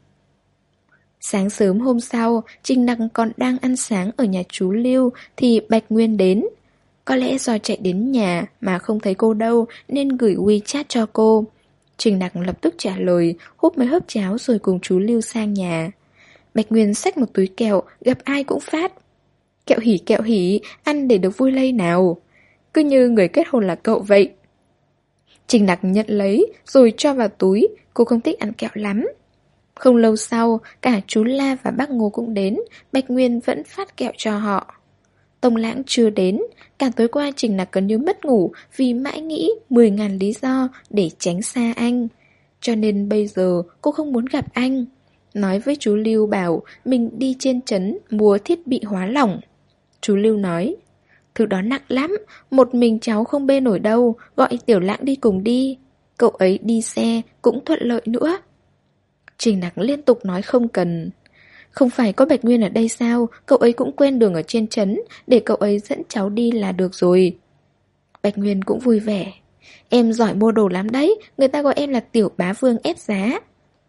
Sáng sớm hôm sau, Trình Nặc còn đang ăn sáng ở nhà chú Lưu thì Bạch Nguyên đến. Có lẽ do chạy đến nhà mà không thấy cô đâu nên gửi WeChat cho cô. Trình Nặc lập tức trả lời, húp mấy hớp cháo rồi cùng chú Lưu sang nhà. Bạch Nguyên xách một túi kẹo, gặp ai cũng phát. Kẹo hỉ, ăn để được vui lây nào. Cứ như người kết hôn là cậu vậy." Trình Nặc nhận lấy rồi cho vào túi, cô không thích ăn kẹo lắm. Không lâu sau, cả chú La và bác Ngô cũng đến, Bạch Nguyên vẫn phát kẹo cho họ. Tông Lãng chưa đến, cả tối qua Trình Nặc gần như mất ngủ vì mãi nghĩ 10.000 lý do để tránh xa anh. Cho nên bây giờ cô không muốn gặp anh. Nói với chú Lưu bảo mình đi trên trấn mua thiết bị hóa lỏng. Chú Lưu nói: "Thứ đó nặng lắm, một mình cháu không bê nổi đâu, gọi Tiểu Lãng đi cùng đi. Cậu ấy đi xe cũng thuận lợi nữa." Trình Nặc liên tục nói không cần. "Không phải có Bạch Nguyên ở đây sao, cậu ấy cũng quen đường ở trên trấn, để cậu ấy dẫn cháu đi là được rồi." Bạch Nguyên cũng vui vẻ: "Em giỏi mua đồ lắm đấy, người ta gọi em là Tiểu Bá Vương ép giá."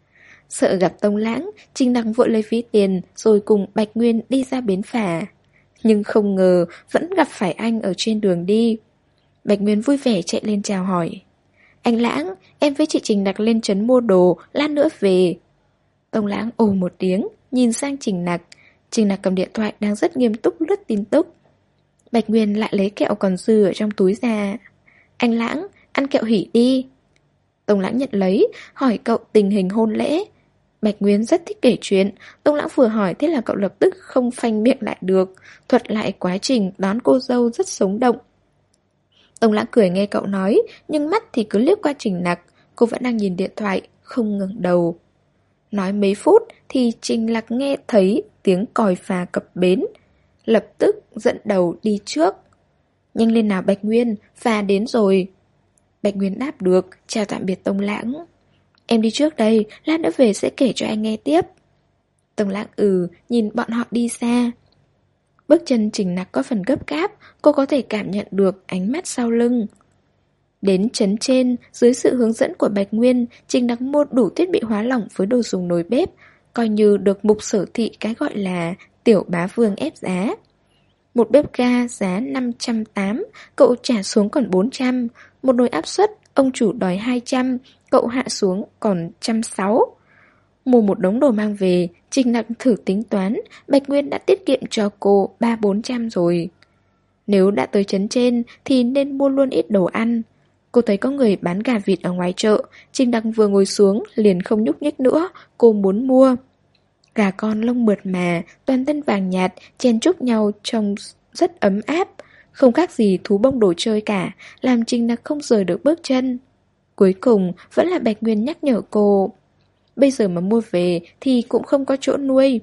Sợ gặp Tông Lãng, Trình Nặc vội lấy ví tiền rồi cùng Bạch Nguyên đi ra bến phà. Nhưng không ngờ vẫn gặp phải anh ở trên đường đi. Bạch Nguyên vui vẻ chạy lên chào hỏi: "Anh Lãng, em với chị Trình Nặc lên trấn mua đồ, lát nữa về." Tông Lãng ồ một tiếng, nhìn sang Trình Nặc. Trình Nặc cầm điện thoại đang rất nghiêm túc lướt tin tức. Bạch Nguyên lại lấy kẹo còn dư ở trong túi ra. "Anh Lãng, ăn kẹo hỉ đi." Tông Lãng nhận lấy, hỏi cậu tình hình hôn lễ. Bạch Nguyên rất thích kể chuyện. Tông Lãng vừa hỏi thế là cậu lập tức không phanh miệng lại được, thuật lại quá trình đón cô dâu rất sống động. Tông Lãng cười nghe cậu nói, nhưng mắt thì cứ liếc qua Trình Nặc. Cô vẫn đang nhìn điện thoại, không ngẩng đầu. Nói mấy phút thì Trình Nặc nghe thấy tiếng còi phà cập bến, lập tức dẫn đầu đi trước. "Nhanh lên nào Bạch Nguyên, phà đến rồi." Bạch Nguyên đáp được, chào tạm biệt Tông Lãng. "Em đi trước đây, lát nữa về sẽ kể cho anh nghe tiếp." Tông Lãng nhìn bọn họ đi xa. Bước chân Trình Nặc có phần gấp gáp, cô có thể cảm nhận được ánh mắt sau lưng. Đến trấn trên, dưới sự hướng dẫn của Bạch Nguyên, Trình Nặc mua đủ thiết bị hóa lỏng với đồ dùng nồi bếp, coi như được mục sở thị cái gọi là Tiểu Bá Vương ép giá. Một bếp ga giá 580, cậu trả xuống còn 400. Một nồi áp suất, ông chủ đòi 200, cậu hạ xuống còn 160. Mua một đống đồ mang về, Trình Nặc thử tính toán, Bạch Nguyên đã tiết kiệm cho cô 300-400 rồi. Nếu đã tới trấn trên thì nên mua luôn ít đồ ăn. Cô thấy có người bán gà vịt ở ngoài chợ, Trình Nặc vừa ngồi xuống liền không nhúc nhích nữa, cô muốn mua. Gà con lông mượt mà, toàn thân vàng nhạt, chen chúc nhau trông rất ấm áp, không khác gì thú bông đồ chơi cả, làm Trình Nặc không rời được bước chân. Cuối cùng vẫn là Bạch Nguyên nhắc nhở cô. Bây giờ mà mua về thì cũng không có chỗ nuôi.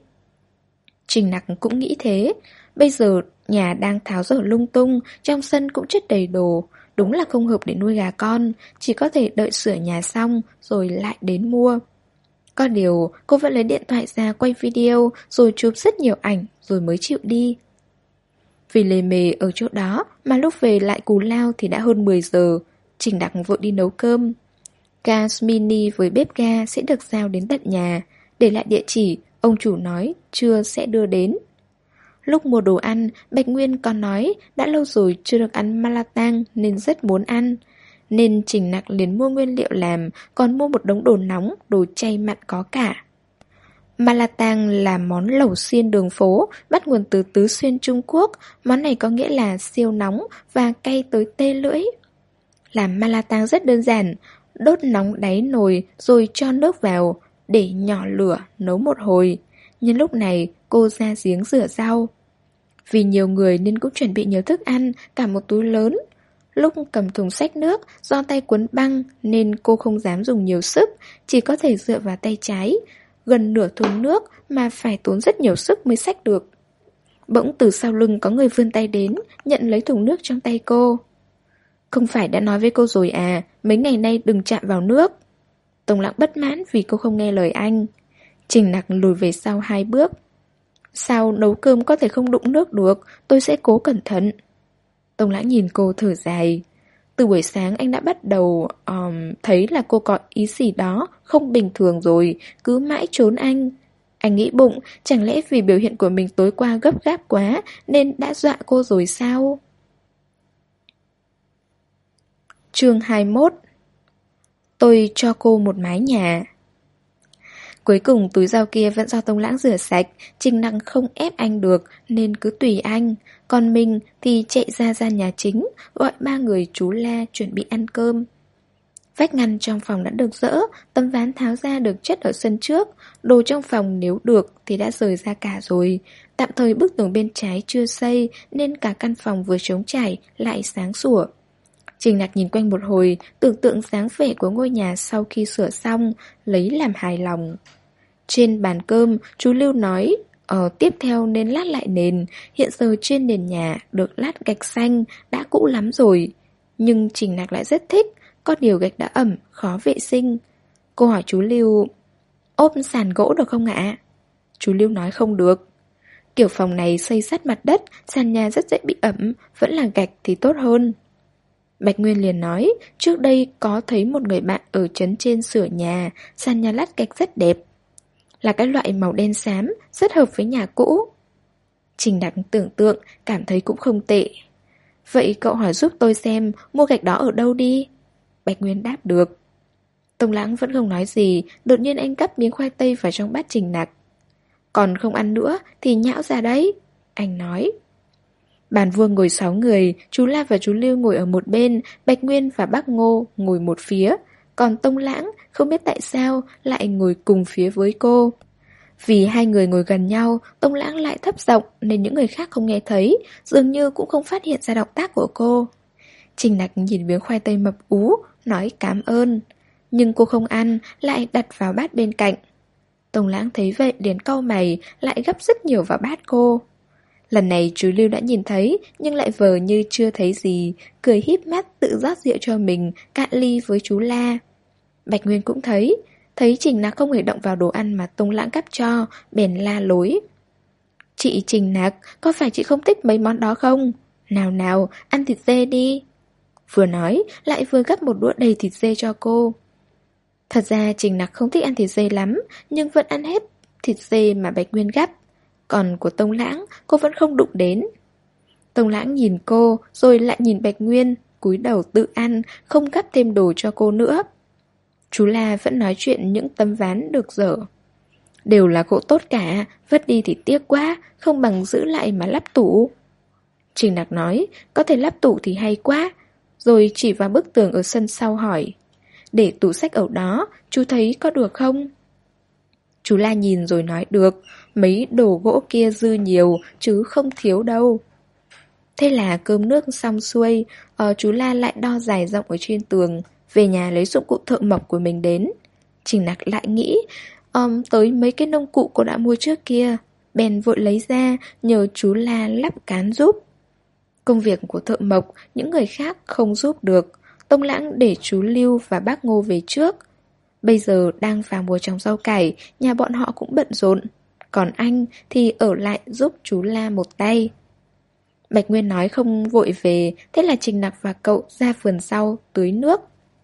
Trình Nặc cũng nghĩ thế. Bây giờ nhà đang tháo dỡ lung tung, trong sân cũng chất đầy đồ, đúng là không hợp để nuôi gà con, chỉ có thể đợi sửa nhà xong rồi lại đến mua. Có điều cô vẫn lấy điện thoại ra quay video rồi chụp rất nhiều ảnh rồi mới chịu đi. Vì lề mề ở chỗ đó mà lúc về lại Cù Lao thì đã hơn 10 giờ. Trình Đặc vội đi nấu cơm. Gas mini với bếp ga sẽ được giao đến tận nhà. Để lại địa chỉ, ông chủ nói trưa sẽ đưa đến. Lúc mua đồ ăn, Bạch Nguyên còn nói đã lâu rồi chưa được ăn malatang nên rất muốn ăn. Nên Trình Nặc liền mua nguyên liệu làm, còn mua một đống đồ nóng, đồ chay mặn có cả. Malatang là món lẩu xiên đường phố, bắt nguồn từ Tứ Xuyên Trung Quốc. Món này có nghĩa là siêu nóng và cay tới tê lưỡi. Làm malatang rất đơn giản, đốt nóng đáy nồi rồi cho nước vào, để nhỏ lửa nấu một hồi. Nhân lúc này cô ra giếng rửa rau. Vì nhiều người nên cũng chuẩn bị nhiều thức ăn, cả một túi lớn. Lúc cầm thùng xách nước, do tay cuốn băng nên cô không dám dùng nhiều sức, chỉ có thể dựa vào tay trái. Gần nửa thùng nước mà phải tốn rất nhiều sức mới xách được. Bỗng từ sau lưng có người vươn tay đến, nhận lấy thùng nước trong tay cô. Không phải đã nói với cô rồi à, mấy ngày nay đừng chạm vào nước. Tông Lãng bất mãn vì cô không nghe lời anh. Trình Nặc lùi về sau 2 bước. Sao nấu cơm có thể không đụng nước được, tôi sẽ cố cẩn thận. Tông Lãng nhìn cô thở dài. Từ buổi sáng anh đã bắt đầu thấy là cô có ý gì đó không bình thường rồi, cứ mãi trốn anh. Anh nghĩ bụng, chẳng lẽ vì biểu hiện của mình tối qua gấp gáp quá nên đã dọa cô rồi sao? Chương 21. Tôi cho cô một mái nhà. Cuối cùng túi rau kia vẫn do Tông Lãng rửa sạch, Trình Nặc không ép anh được nên cứ tùy anh. Còn mình thì chạy ra gian nhà chính, gọi 3 người chú La chuẩn bị ăn cơm. Vách ngăn trong phòng đã được dỡ, tấm ván tháo ra được chất ở sân trước. Đồ trong phòng nếu được thì đã rời ra cả rồi. Tạm thời bức tường bên trái chưa xây nên cả căn phòng vừa trống trải lại sáng sủa. Trình Nặc nhìn quanh một hồi, tưởng tượng dáng vẻ của ngôi nhà sau khi sửa xong, lấy làm hài lòng. Trên bàn cơm, chú Lưu nói, tiếp theo nên lát lại nền, hiện giờ trên nền nhà được lát gạch xanh, đã cũ lắm rồi. Nhưng Trình Nặc lại rất thích, có điều gạch đã ẩm, khó vệ sinh. Cô hỏi chú Lưu, ốp sàn gỗ được không ạ? Chú Lưu nói không được. Kiểu phòng này xây sát mặt đất, sàn nhà rất dễ bị ẩm, vẫn là gạch thì tốt hơn. Bạch Nguyên liền nói, trước đây có thấy một người bạn ở trấn trên sửa nhà, sàn nhà lát gạch rất đẹp. Là cái loại màu đen xám, rất hợp với nhà cũ. Trình Đạc tưởng tượng, cảm thấy cũng không tệ. Vậy cậu hỏi giúp tôi xem, mua gạch đó ở đâu đi? Bạch Nguyên đáp được. Tông Lãng vẫn không nói gì, đột nhiên anh gắp miếng khoai tây vào trong bát Trình Nặc. Còn không ăn nữa thì nhão ra đấy, anh nói. Bàn vuông ngồi 6 người, chú La và chú Lưu ngồi ở một bên, Bạch Nguyên và bác Ngô ngồi một phía. Còn Tông Lãng không biết tại sao lại ngồi cùng phía với cô. Vì hai người ngồi gần nhau, Tông Lãng lại thấp giọng nên những người khác không nghe thấy, dường như cũng không phát hiện ra động tác của cô. Trình Nặc nhìn miếng khoai tây mập ú, nói cảm ơn. Nhưng cô không ăn, lại đặt vào bát bên cạnh. Tông Lãng thấy vậy liền cau mày, lại gắp rất nhiều vào bát cô. Lần này chú Lưu đã nhìn thấy, nhưng lại vờ như chưa thấy gì, cười híp mắt tự rót rượu cho mình, cạn ly với chú La. Bạch Nguyên cũng thấy Trình Nặc không hề động vào đồ ăn mà Tông Lãng gắp cho, bèn la lối. Chị Trình Nặc, có phải chị không thích mấy món đó không? Nào nào, ăn thịt dê đi. Vừa nói, lại vừa gắp một đũa đầy thịt dê cho cô. Thật ra Trình Nặc không thích ăn thịt dê lắm, nhưng vẫn ăn hết thịt dê mà Bạch Nguyên gắp. Còn của Tông Lãng, cô vẫn không đụng đến. Tông Lãng nhìn cô, rồi lại nhìn Bạch Nguyên, cúi đầu tự ăn, không gắp thêm đồ cho cô nữa. Chú La vẫn nói chuyện những tấm ván được dở. Đều là gỗ tốt cả, vứt đi thì tiếc quá, không bằng giữ lại mà lắp tủ. Trình Nặc nói, có thể lắp tủ thì hay quá. Rồi chỉ vào bức tường ở sân sau hỏi, để tủ sách ở đó, chú thấy có được không? Chú La nhìn rồi nói được, mấy đồ gỗ kia dư nhiều, chứ không thiếu đâu. Thế là cơm nước xong xuôi, chú La lại đo dài rộng ở trên tường, về nhà lấy dụng cụ thợ mộc của mình đến. Trình Nặc lại nghĩ, tới mấy cái nông cụ cô đã mua trước kia, bèn vội lấy ra, nhờ chú La lắp cán giúp. Công việc của thợ mộc, những người khác không giúp được. Tông Lãng để chú Lưu và bác Ngô về trước. Bây giờ đang vào mùa trồng rau cải, nhà bọn họ cũng bận rộn. Còn anh thì ở lại giúp chú La một tay. Bạch Nguyên nói không vội về, thế là Trình Nặc và cậu ra vườn sau tưới nước.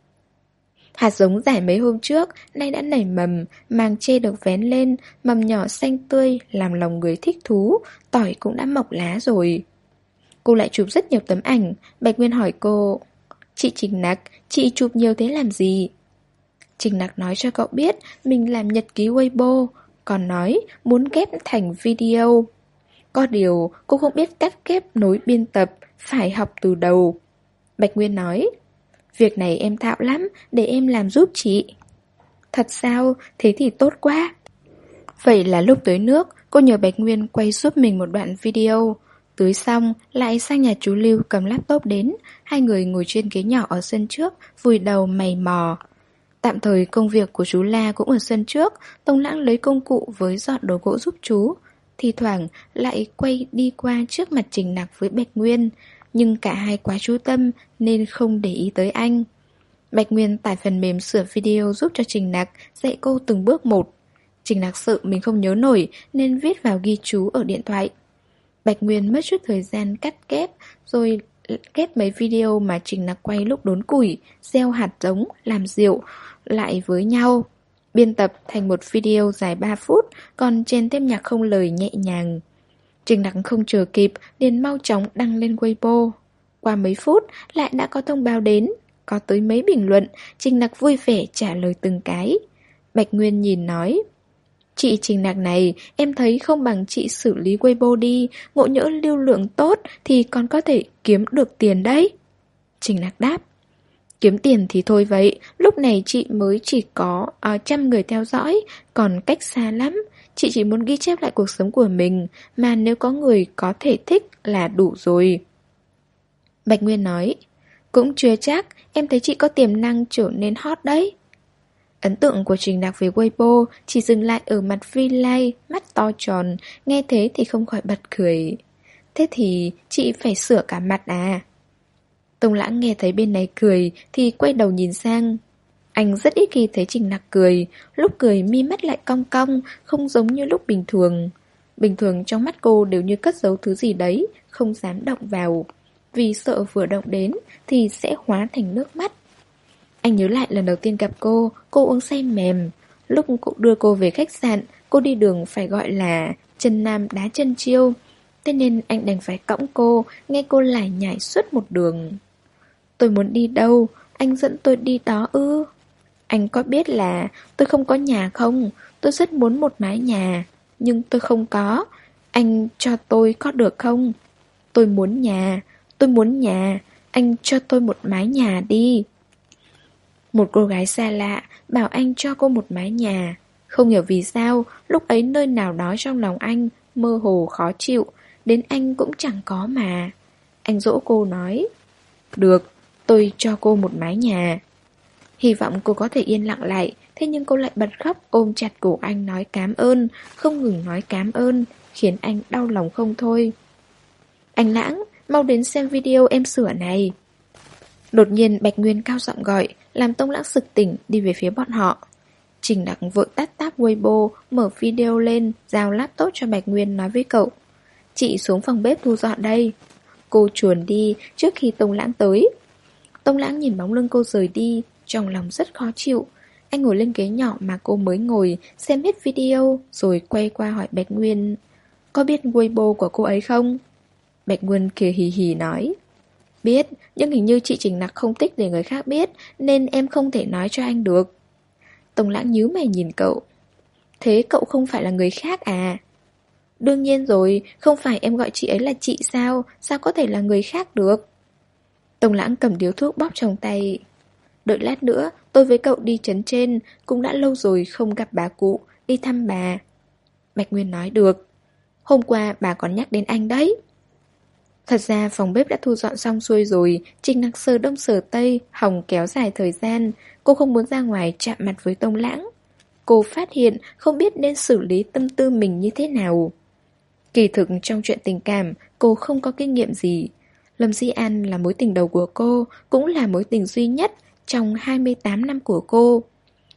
Hạt giống rải mấy hôm trước, nay đã nảy mầm, màng tre được vén lên, mầm nhỏ xanh tươi, làm lòng người thích thú, tỏi cũng đã mọc lá rồi. Cô lại chụp rất nhiều tấm ảnh, Bạch Nguyên hỏi cô, chị Trình Nặc, chị chụp nhiều thế làm gì? Trình Nặc nói cho cậu biết mình làm nhật ký Weibo, còn nói muốn ghép thành video. Có điều cô không biết cắt ghép nối biên tập, phải học từ đầu. Bạch Nguyên nói, việc này em thạo lắm, để em làm giúp chị. Thật sao? Thế thì tốt quá. Vậy là lúc tưới nước, cô nhờ Bạch Nguyên quay giúp mình một đoạn video. Tưới xong, lại sang nhà chú Lưu cầm laptop đến. Hai người ngồi trên ghế nhỏ ở sân trước, vùi đầu mày mò. Tạm thời công việc của chú La cũng ở sân trước, Tông Lãng lấy công cụ với dọn đồ gỗ giúp chú. Thì thoảng lại quay đi qua trước mặt Trình Nặc với Bạch Nguyên, nhưng cả hai quá chú tâm nên không để ý tới anh. Bạch Nguyên tải phần mềm sửa video giúp cho Trình Nặc, dạy cô từng bước một. Trình Nặc sợ mình không nhớ nổi nên viết vào ghi chú ở điện thoại. Bạch Nguyên mất chút thời gian cắt ghép, rồi ghép mấy video mà Trình Nặc quay lúc đốn củi, gieo hạt giống, làm rượu lại với nhau. Biên tập thành một video dài 3 phút, còn chèn thêm nhạc không lời nhẹ nhàng. Trình Nặc không chờ kịp, liền mau chóng đăng lên Weibo. Qua mấy phút, lại đã có thông báo đến. Có tới mấy bình luận, Trình Nặc vui vẻ trả lời từng cái. Bạch Nguyên nhìn nói, chị Trình Nặc này, em thấy không bằng chị xử lý Weibo đi, ngộ nhỡ lưu lượng tốt thì còn có thể kiếm được tiền đấy. Trình Nặc đáp, kiếm tiền thì thôi vậy, lúc này chị mới chỉ có 100 người theo dõi, còn cách xa lắm. Chị chỉ muốn ghi chép lại cuộc sống của mình, mà nếu có người có thể thích là đủ rồi. Bạch Nguyên nói, cũng chưa chắc, em thấy chị có tiềm năng trở nên hot đấy. Ấn tượng của Trình Nặc về Weibo chỉ dừng lại ở mặt V-Like, mắt to tròn, nghe thế thì không khỏi bật cười. Thế thì chị phải sửa cả mặt à? Tông Lãng nghe thấy bên này cười thì quay đầu nhìn sang. Anh rất ít khi thấy Trình Nặc cười, lúc cười mi mắt lại cong cong, không giống như lúc bình thường. Bình thường trong mắt cô đều như cất giấu thứ gì đấy, không dám động vào, vì sợ vừa động đến thì sẽ hóa thành nước mắt. Anh nhớ lại lần đầu tiên gặp cô uống say mềm. Lúc cô đưa cô về khách sạn, cô đi đường phải gọi là chân nam đá chân chiêu. Thế nên anh đành phải cõng cô, nghe cô lải nhải suốt một đường. Tôi muốn đi đâu, anh dẫn tôi đi đó ư? Anh có biết là tôi không có nhà không? Tôi rất muốn một mái nhà, nhưng tôi không có. Anh cho tôi có được không? Tôi muốn nhà, anh cho tôi một mái nhà đi. Một cô gái xa lạ bảo anh cho cô một mái nhà. Không hiểu vì sao, lúc ấy nơi nào đó trong lòng anh mơ hồ khó chịu, đến anh cũng chẳng có mà. Anh dỗ cô nói, được, tôi cho cô một mái nhà. Hy vọng cô có thể yên lặng lại, thế nhưng cô lại bật khóc ôm chặt cổ anh nói cảm ơn, không ngừng nói cảm ơn, khiến anh đau lòng không thôi. Anh Lãng, mau đến xem video em sửa này. Đột nhiên Bạch Nguyên cao giọng gọi, làm Tông Lãng sực tỉnh đi về phía bọn họ. Trình Nặc vội tắt tab Weibo, mở video lên, giao laptop cho Bạch Nguyên nói với cậu. Chị xuống phòng bếp thu dọn đây. Cô chuồn đi trước khi Tông Lãng tới. Tông Lãng nhìn bóng lưng cô rời đi, trong lòng rất khó chịu. Anh ngồi lên ghế nhỏ mà cô mới ngồi, xem hết video, rồi quay qua hỏi Bạch Nguyên, có biết Weibo của cô ấy không? Bạch Nguyên cười hì hì nói, biết, nhưng hình như chị Trình Nặc không thích để người khác biết, nên em không thể nói cho anh được. Tông Lãng nhíu mày nhìn cậu. Thế cậu không phải là người khác à? Đương nhiên rồi, không phải em gọi chị ấy là chị sao? Sao có thể là người khác được? Tông Lãng cầm điếu thuốc bóp trong tay. Đợi lát nữa, tôi với cậu đi trấn trên, cũng đã lâu rồi không gặp bà cụ, đi thăm bà. Bạch Nguyên nói được. Hôm qua bà còn nhắc đến anh đấy. Thật ra phòng bếp đã thu dọn xong xuôi rồi, Trình Nặc sờ đông sờ tây, hòng kéo dài thời gian. Cô không muốn ra ngoài chạm mặt với Tông Lãng. Cô phát hiện không biết nên xử lý tâm tư mình như thế nào. Kỳ thực trong chuyện tình cảm, cô không có kinh nghiệm gì. Lâm Di An là mối tình đầu của cô, cũng là mối tình duy nhất trong 28 năm của cô.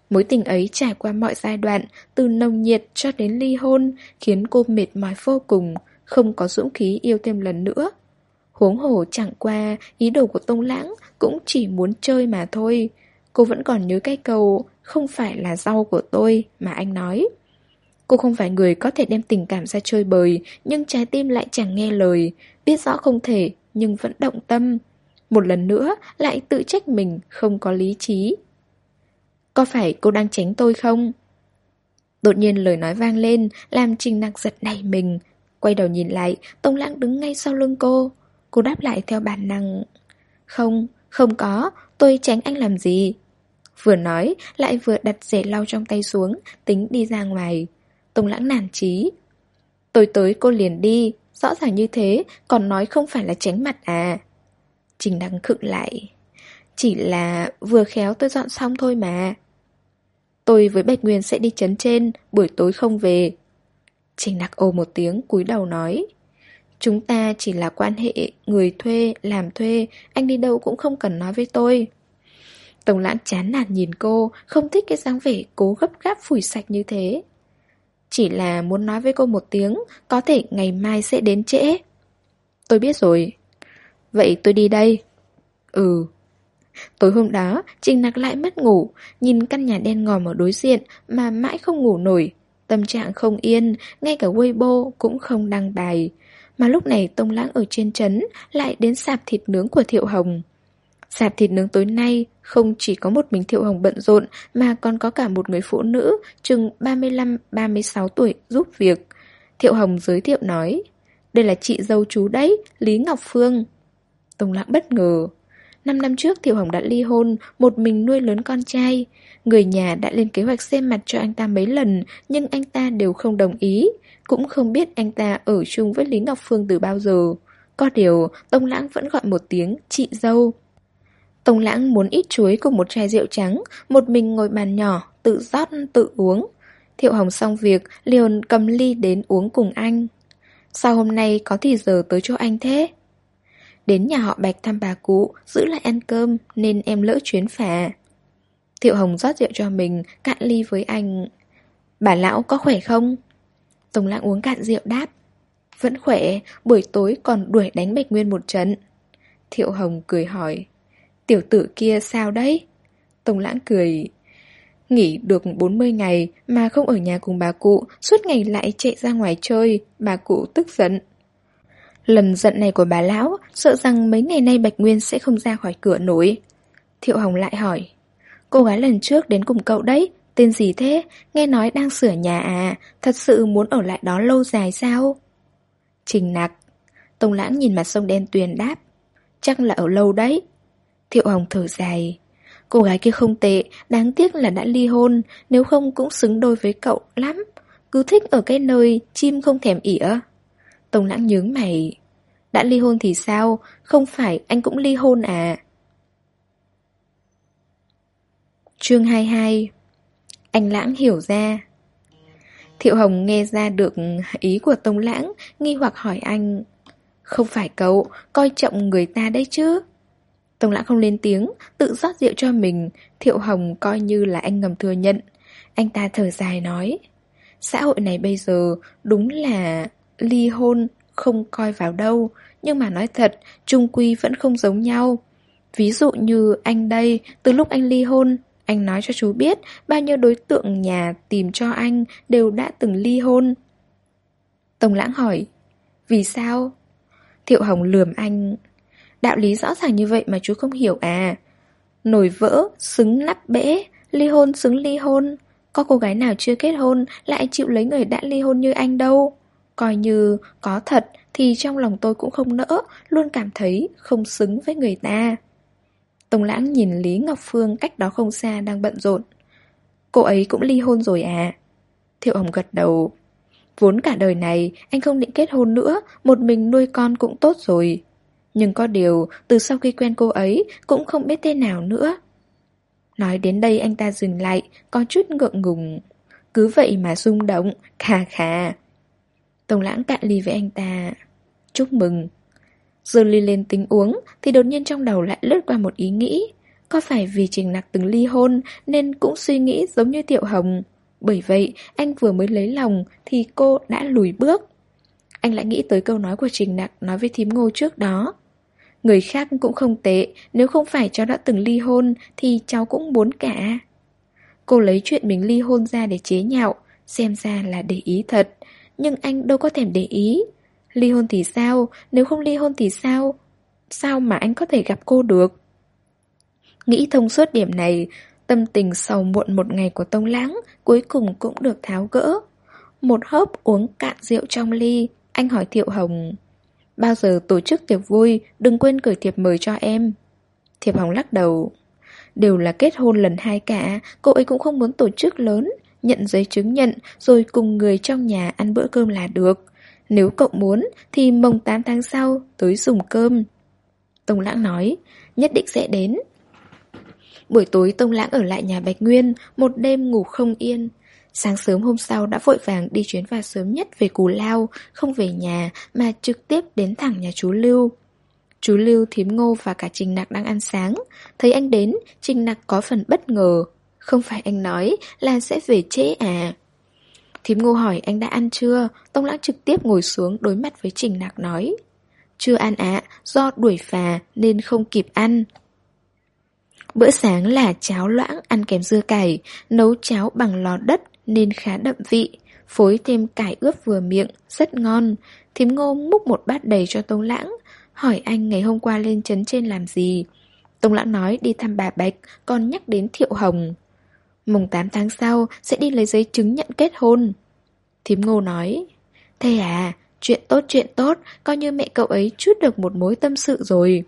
Mối tình ấy trải qua mọi giai đoạn, từ nồng nhiệt cho đến ly hôn, khiến cô mệt mỏi vô cùng, không có dũng khí yêu thêm lần nữa. Huống hồ chẳng qua, ý đồ của Tông Lãng cũng chỉ muốn chơi mà thôi. Cô vẫn còn nhớ cái câu, không phải là rau của tôi, mà anh nói. Cô không phải người có thể đem tình cảm ra chơi bời, nhưng trái tim lại chẳng nghe lời, biết rõ không thể, nhưng vẫn động tâm. Một lần nữa, lại tự trách mình không có lý trí. Có phải cô đang tránh tôi không? Đột nhiên lời nói vang lên, làm Trình Nặc giật nảy mình. Quay đầu nhìn lại, Tông Lãng đứng ngay sau lưng cô. Cô đáp lại theo bản năng. Không, không có, tôi tránh anh làm gì? Vừa nói, lại vừa đặt rẻ lau trong tay xuống, tính đi ra ngoài. Tông Lãng nản chí. Tôi tới cô liền đi, rõ ràng như thế, còn nói không phải là tránh mặt à? Trình Nặc khựng lại. Chỉ là vừa khéo tôi dọn xong thôi mà. Tôi với Bạch Nguyên sẽ đi trấn trên, buổi tối không về. Trình Nặc ồ một tiếng, cúi đầu nói. Chúng ta chỉ là quan hệ người thuê, làm thuê, anh đi đâu cũng không cần nói với tôi. Tông Lãng chán nản nhìn cô, không thích cái dáng vẻ cố gấp gáp phủi sạch như thế. Chỉ là muốn nói với cô một tiếng, có thể ngày mai sẽ đến trễ. Tôi biết rồi. Vậy tôi đi đây. Ừ. Tối hôm đó, Trình Nặc lại mất ngủ, nhìn căn nhà đen ngòm ở đối diện mà mãi không ngủ nổi. Tâm trạng không yên, ngay cả Weibo cũng không đăng bài. Mà lúc này Tông Lãng ở trên trấn lại đến sạp thịt nướng của Thiệu Hồng. Sạp thịt nướng tối nay không chỉ có một mình Thiệu Hồng bận rộn mà còn có cả một người phụ nữ chừng 35-36 tuổi giúp việc. Thiệu Hồng giới thiệu nói, đây là chị dâu chú đấy, Lý Ngọc Phương. Tông Lãng bất ngờ. 5 năm trước Thiệu Hồng đã ly hôn, một mình nuôi lớn con trai. Người nhà đã lên kế hoạch xem mặt cho anh ta mấy lần, nhưng anh ta đều không đồng ý. Cũng không biết anh ta ở chung với Lý Ngọc Phương từ bao giờ. Có điều, Tông Lãng vẫn gọi một tiếng chị dâu. Tông Lãng muốn ít chuối cùng một chai rượu trắng, một mình ngồi bàn nhỏ, tự rót tự uống. Thiệu Hồng xong việc, liền cầm ly đến uống cùng anh. Sao hôm nay có thì giờ tới chỗ anh thế? Đến nhà họ Bạch thăm bà cụ, giữ lại ăn cơm, nên em lỡ chuyến phà. Thiệu Hồng rót rượu cho mình, cạn ly với anh. Bà lão có khỏe không? Tông Lãng uống cạn rượu đáp. Vẫn khỏe, buổi tối còn đuổi đánh Bạch Nguyên một trận. Thiệu Hồng cười hỏi. Tiểu tử kia sao đấy? Tông Lãng cười. Nghỉ được 40 ngày mà không ở nhà cùng bà cụ, suốt ngày lại chạy ra ngoài chơi, bà cụ tức giận. Lần giận này của bà lão, sợ rằng mấy ngày nay Bạch Nguyên sẽ không ra khỏi cửa nổi. Thiệu Hồng lại hỏi. Cô gái lần trước đến cùng cậu đấy, tên gì thế? Nghe nói đang sửa nhà à, thật sự muốn ở lại đó lâu dài sao? Trình Nặc. Tông Lãng nhìn mặt sông đen tuyền đáp. Chắc là ở lâu đấy. Thiệu Hồng thở dài. Cô gái kia không tệ, đáng tiếc là đã ly hôn, nếu không cũng xứng đôi với cậu lắm. Cứ thích ở cái nơi chim không thèm ỉa. Tông Lãng nhướng mày. Đã ly hôn thì sao? Không phải anh cũng ly hôn à? Chương 22. Anh Lãng hiểu ra. Thiệu Hồng nghe ra được ý của Tông Lãng, nghi hoặc hỏi anh. Không phải cậu, coi trọng người ta đấy chứ? Tông Lãng không lên tiếng, tự rót rượu cho mình. Thiệu Hồng coi như là anh ngầm thừa nhận. Anh ta thở dài nói. Xã hội này bây giờ đúng là ly hôn không coi vào đâu. Nhưng mà nói thật, chung quy vẫn không giống nhau. Ví dụ như anh đây, từ lúc anh ly hôn, anh nói cho chú biết bao nhiêu đối tượng nhà tìm cho anh đều đã từng ly hôn. Tông Lãng hỏi. Vì sao? Thiệu Hồng lườm anh. Đạo lý rõ ràng như vậy mà chú không hiểu à? Nồi vỡ, xứng nắp bể, ly hôn xứng ly hôn. Có cô gái nào chưa kết hôn lại chịu lấy người đã ly hôn như anh đâu. Coi như có thật thì trong lòng tôi cũng không nỡ, luôn cảm thấy không xứng với người ta. Tông Lãng nhìn Lý Ngọc Phương cách đó không xa đang bận rộn. Cô ấy cũng ly hôn rồi à? Thiệu Hồng gật đầu. Vốn cả đời này anh không định kết hôn nữa, một mình nuôi con cũng tốt rồi. Nhưng có điều, từ sau khi quen cô ấy cũng không biết thế nào nữa. Nói đến đây anh ta dừng lại, có chút ngượng ngùng. Cứ vậy mà rung động, khà khà. Tông Lãng cạn ly với anh ta. Chúc mừng. Giơ ly lên tính uống, thì đột nhiên trong đầu lại lướt qua một ý nghĩ. Có phải vì Trình Nặc từng ly hôn nên cũng suy nghĩ giống như Thiệu Hồng? Bởi vậy, anh vừa mới lấy lòng thì cô đã lùi bước. Anh lại nghĩ tới câu nói của Trình Nặc nói với thím Ngô trước đó. Người khác cũng không tệ, nếu không phải cháu đã từng ly hôn thì cháu cũng muốn cả. Cô lấy chuyện mình ly hôn ra để chế nhạo, xem ra là để ý thật. Nhưng anh đâu có thèm để ý. Ly hôn thì sao, nếu không ly hôn thì sao? Sao mà anh có thể gặp cô được? Nghĩ thông suốt điểm này, tâm tình sầu muộn một ngày của Tông Lãng cuối cùng cũng được tháo gỡ. Một hớp uống cạn rượu trong ly, anh hỏi Thiệu Hồng: bao giờ tổ chức tiệc vui, đừng quên gửi thiệp mời cho em. Thiệp Hồng lắc đầu: đều là kết hôn lần 2 cả, cô ấy cũng không muốn tổ chức lớn, nhận giấy chứng nhận rồi cùng người trong nhà ăn bữa cơm là được. Nếu cậu muốn thì mồng 8 tháng sau tới dùng cơm. Tông Lãng nói: nhất định sẽ đến. Buổi tối Tông Lãng ở lại nhà Bạch Nguyên, một đêm ngủ không yên. Sáng sớm hôm sau đã vội vàng đi chuyến phà sớm nhất về Cù Lao, không về nhà mà trực tiếp đến thẳng nhà chú Lưu. Chú Lưu, thím Ngô và cả Trình Nặc đang ăn sáng. Thấy anh đến, Trình Nặc có phần bất ngờ. Không phải anh nói là sẽ về trễ à? Thím Ngô hỏi anh đã ăn chưa? Tông Lãng trực tiếp ngồi xuống đối mặt với Trình Nặc nói: chưa ăn ạ, do đuổi phà nên không kịp ăn. Bữa sáng là cháo loãng ăn kèm dưa cải, nấu cháo bằng lò đất nên khá đậm vị, phối thêm cải ướp vừa miệng, rất ngon. Thím Ngô múc một bát đầy cho Tông Lãng, hỏi anh ngày hôm qua lên trấn trên làm gì. Tông Lãng nói đi thăm bà Bạch, còn nhắc đến Thiệu Hồng. Mùng 8 tháng sau sẽ đi lấy giấy chứng nhận kết hôn. Thím Ngô nói: thế à, chuyện tốt, coi như mẹ cậu ấy trút được một mối tâm sự rồi.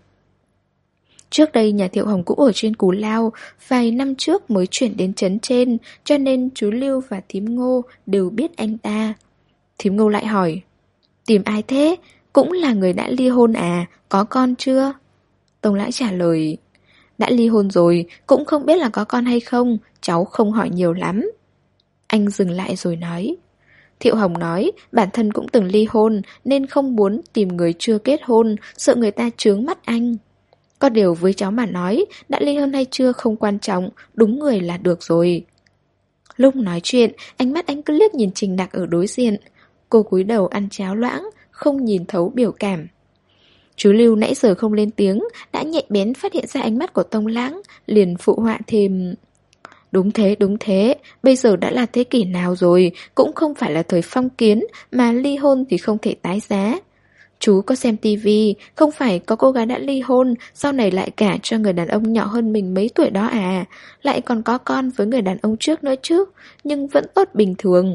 Trước đây nhà Thiệu Hồng cũng ở trên Cú Lao, vài năm trước mới chuyển đến trấn trên, cho nên chú Lưu và thím Ngô đều biết anh ta. Thím Ngô lại hỏi: tìm ai thế? Cũng là người đã ly hôn à, có con chưa? Tông Lãng trả lời: đã ly hôn rồi, cũng không biết là có con hay không, cháu không hỏi nhiều lắm. Anh dừng lại rồi nói: Thiệu Hồng nói bản thân cũng từng ly hôn nên không muốn tìm người chưa kết hôn, sợ người ta chướng mắt anh. Có điều với cháu mà nói, đã ly hôn hay chưa không quan trọng, đúng người là được rồi. Lúc nói chuyện, ánh mắt anh cứ liếc nhìn Trình Nặc ở đối diện. Cô cúi đầu ăn cháo loãng, không nhìn thấu biểu cảm. Chú Lưu nãy giờ không lên tiếng, đã nhạy bén phát hiện ra ánh mắt của Tông Lãng, liền phụ họa thêm: đúng thế, bây giờ đã là thế kỷ nào rồi, cũng không phải là thời phong kiến, mà ly hôn thì không thể tái giá. Chú có xem tivi, không phải có cô gái đã ly hôn, sau này lại gả cho người đàn ông nhỏ hơn mình mấy tuổi đó à, lại còn có con với người đàn ông trước nữa chứ, nhưng vẫn tốt bình thường.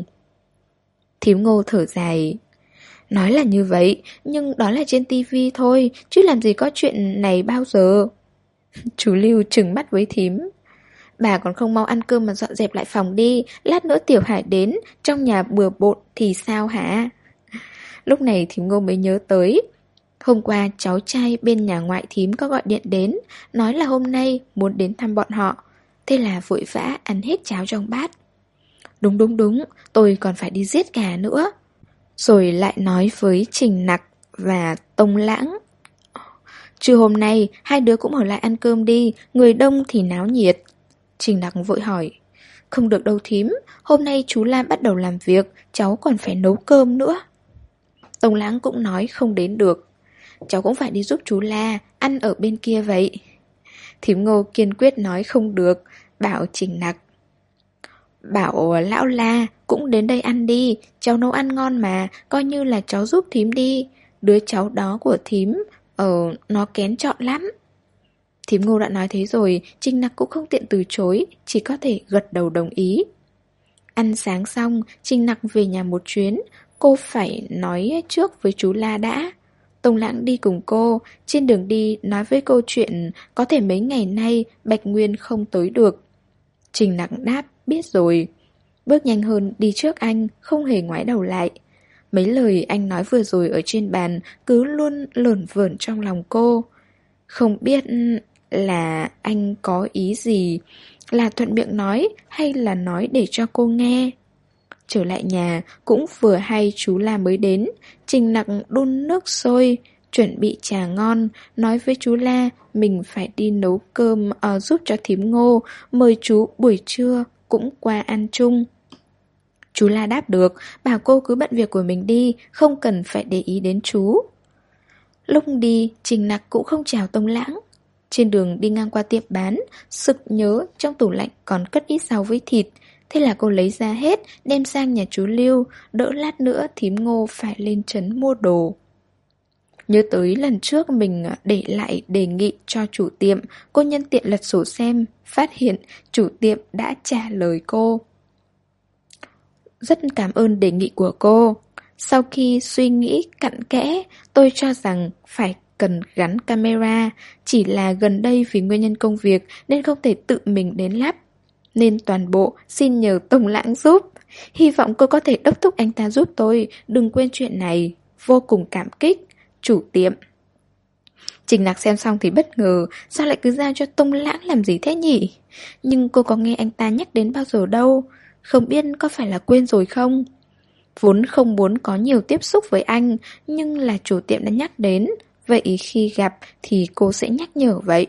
Thím Ngô thở dài: nói là như vậy, nhưng đó là trên tivi thôi, chứ làm gì có chuyện này bao giờ. Chú Lưu trừng mắt với thím: bà còn không mau ăn cơm mà dọn dẹp lại phòng đi, lát nữa Tiểu Hải đến, trong nhà bừa bộn thì sao hả? Lúc này thím Ngô mới nhớ tới, hôm qua cháu trai bên nhà ngoại thím có gọi điện đến, nói là hôm nay muốn đến thăm bọn họ. Thế là vội vã ăn hết cháo trong bát. Đúng, tôi còn phải đi giết gà nữa. Rồi lại nói với Trình Nặc và Tông Lãng: trưa hôm nay hai đứa cũng ở lại ăn cơm đi, người đông thì náo nhiệt. Trình Nặc vội hỏi: không được đâu thím, hôm nay chú Lam bắt đầu làm việc, cháu còn phải nấu cơm nữa. Tông Lãng cũng nói không đến được. Cháu cũng phải đi giúp chú La, ăn ở bên kia vậy. Thím Ngô kiên quyết nói không được, bảo Trình Nặc: bảo lão La cũng đến đây ăn đi, cháu nấu ăn ngon mà, coi như là cháu giúp thím đi. Đứa cháu đó của thím, nó kén chọn lắm. Thím Ngô đã nói thế rồi, Trình Nặc cũng không tiện từ chối, chỉ có thể gật đầu đồng ý. Ăn sáng xong, Trình Nặc về nhà một chuyến, cô phải nói trước với chú La đã. Tông Lãng đi cùng cô, trên đường đi nói với cô chuyện có thể mấy ngày nay Bạch Nguyên không tới được. Trình Nặc đáp biết rồi. Bước nhanh hơn đi trước anh, không hề ngoái đầu lại. Mấy lời anh nói vừa rồi ở trên bàn cứ luôn lởn vởn trong lòng cô. Không biết là anh có ý gì, là thuận miệng nói hay là nói để cho cô nghe. Trở lại nhà cũng vừa hay chú La mới đến. Trình Nặc đun nước sôi, chuẩn bị trà ngon, nói với chú La mình phải đi nấu cơm giúp cho thím Ngô, mời chú buổi trưa cũng qua ăn chung. Chú La đáp được, bảo cô cứ bận việc của mình đi, không cần phải để ý đến chú. Lúc đi, Trình Nặc cũng không chào Tông Lãng. Trên đường đi ngang qua tiệm bán, sực nhớ trong tủ lạnh còn cất ít rau với thịt. Thế là cô lấy ra hết, đem sang nhà chú Lưu, đỡ lát nữa thím Ngô phải lên trấn mua đồ. Nhớ tới lần trước mình để lại đề nghị cho chủ tiệm, cô nhân tiện lật sổ xem, phát hiện chủ tiệm đã trả lời cô. Rất cảm ơn đề nghị của cô. Sau khi suy nghĩ cặn kẽ, tôi cho rằng phải cần gắn camera, chỉ là gần đây vì nguyên nhân công việc nên không thể tự mình đến lắp. Nên toàn bộ xin nhờ Tông Lãng giúp. Hy vọng cô có thể đốc thúc anh ta giúp tôi, đừng quên chuyện này. Vô cùng cảm kích, chủ tiệm. Trình Nặc xem xong thì bất ngờ, sao lại cứ giao cho Tông Lãng làm gì thế nhỉ? Nhưng cô có nghe anh ta nhắc đến bao giờ đâu, không biết có phải là quên rồi không? Vốn không muốn có nhiều tiếp xúc với anh, nhưng là chủ tiệm đã nhắc đến, vậy khi gặp thì cô sẽ nhắc nhở vậy.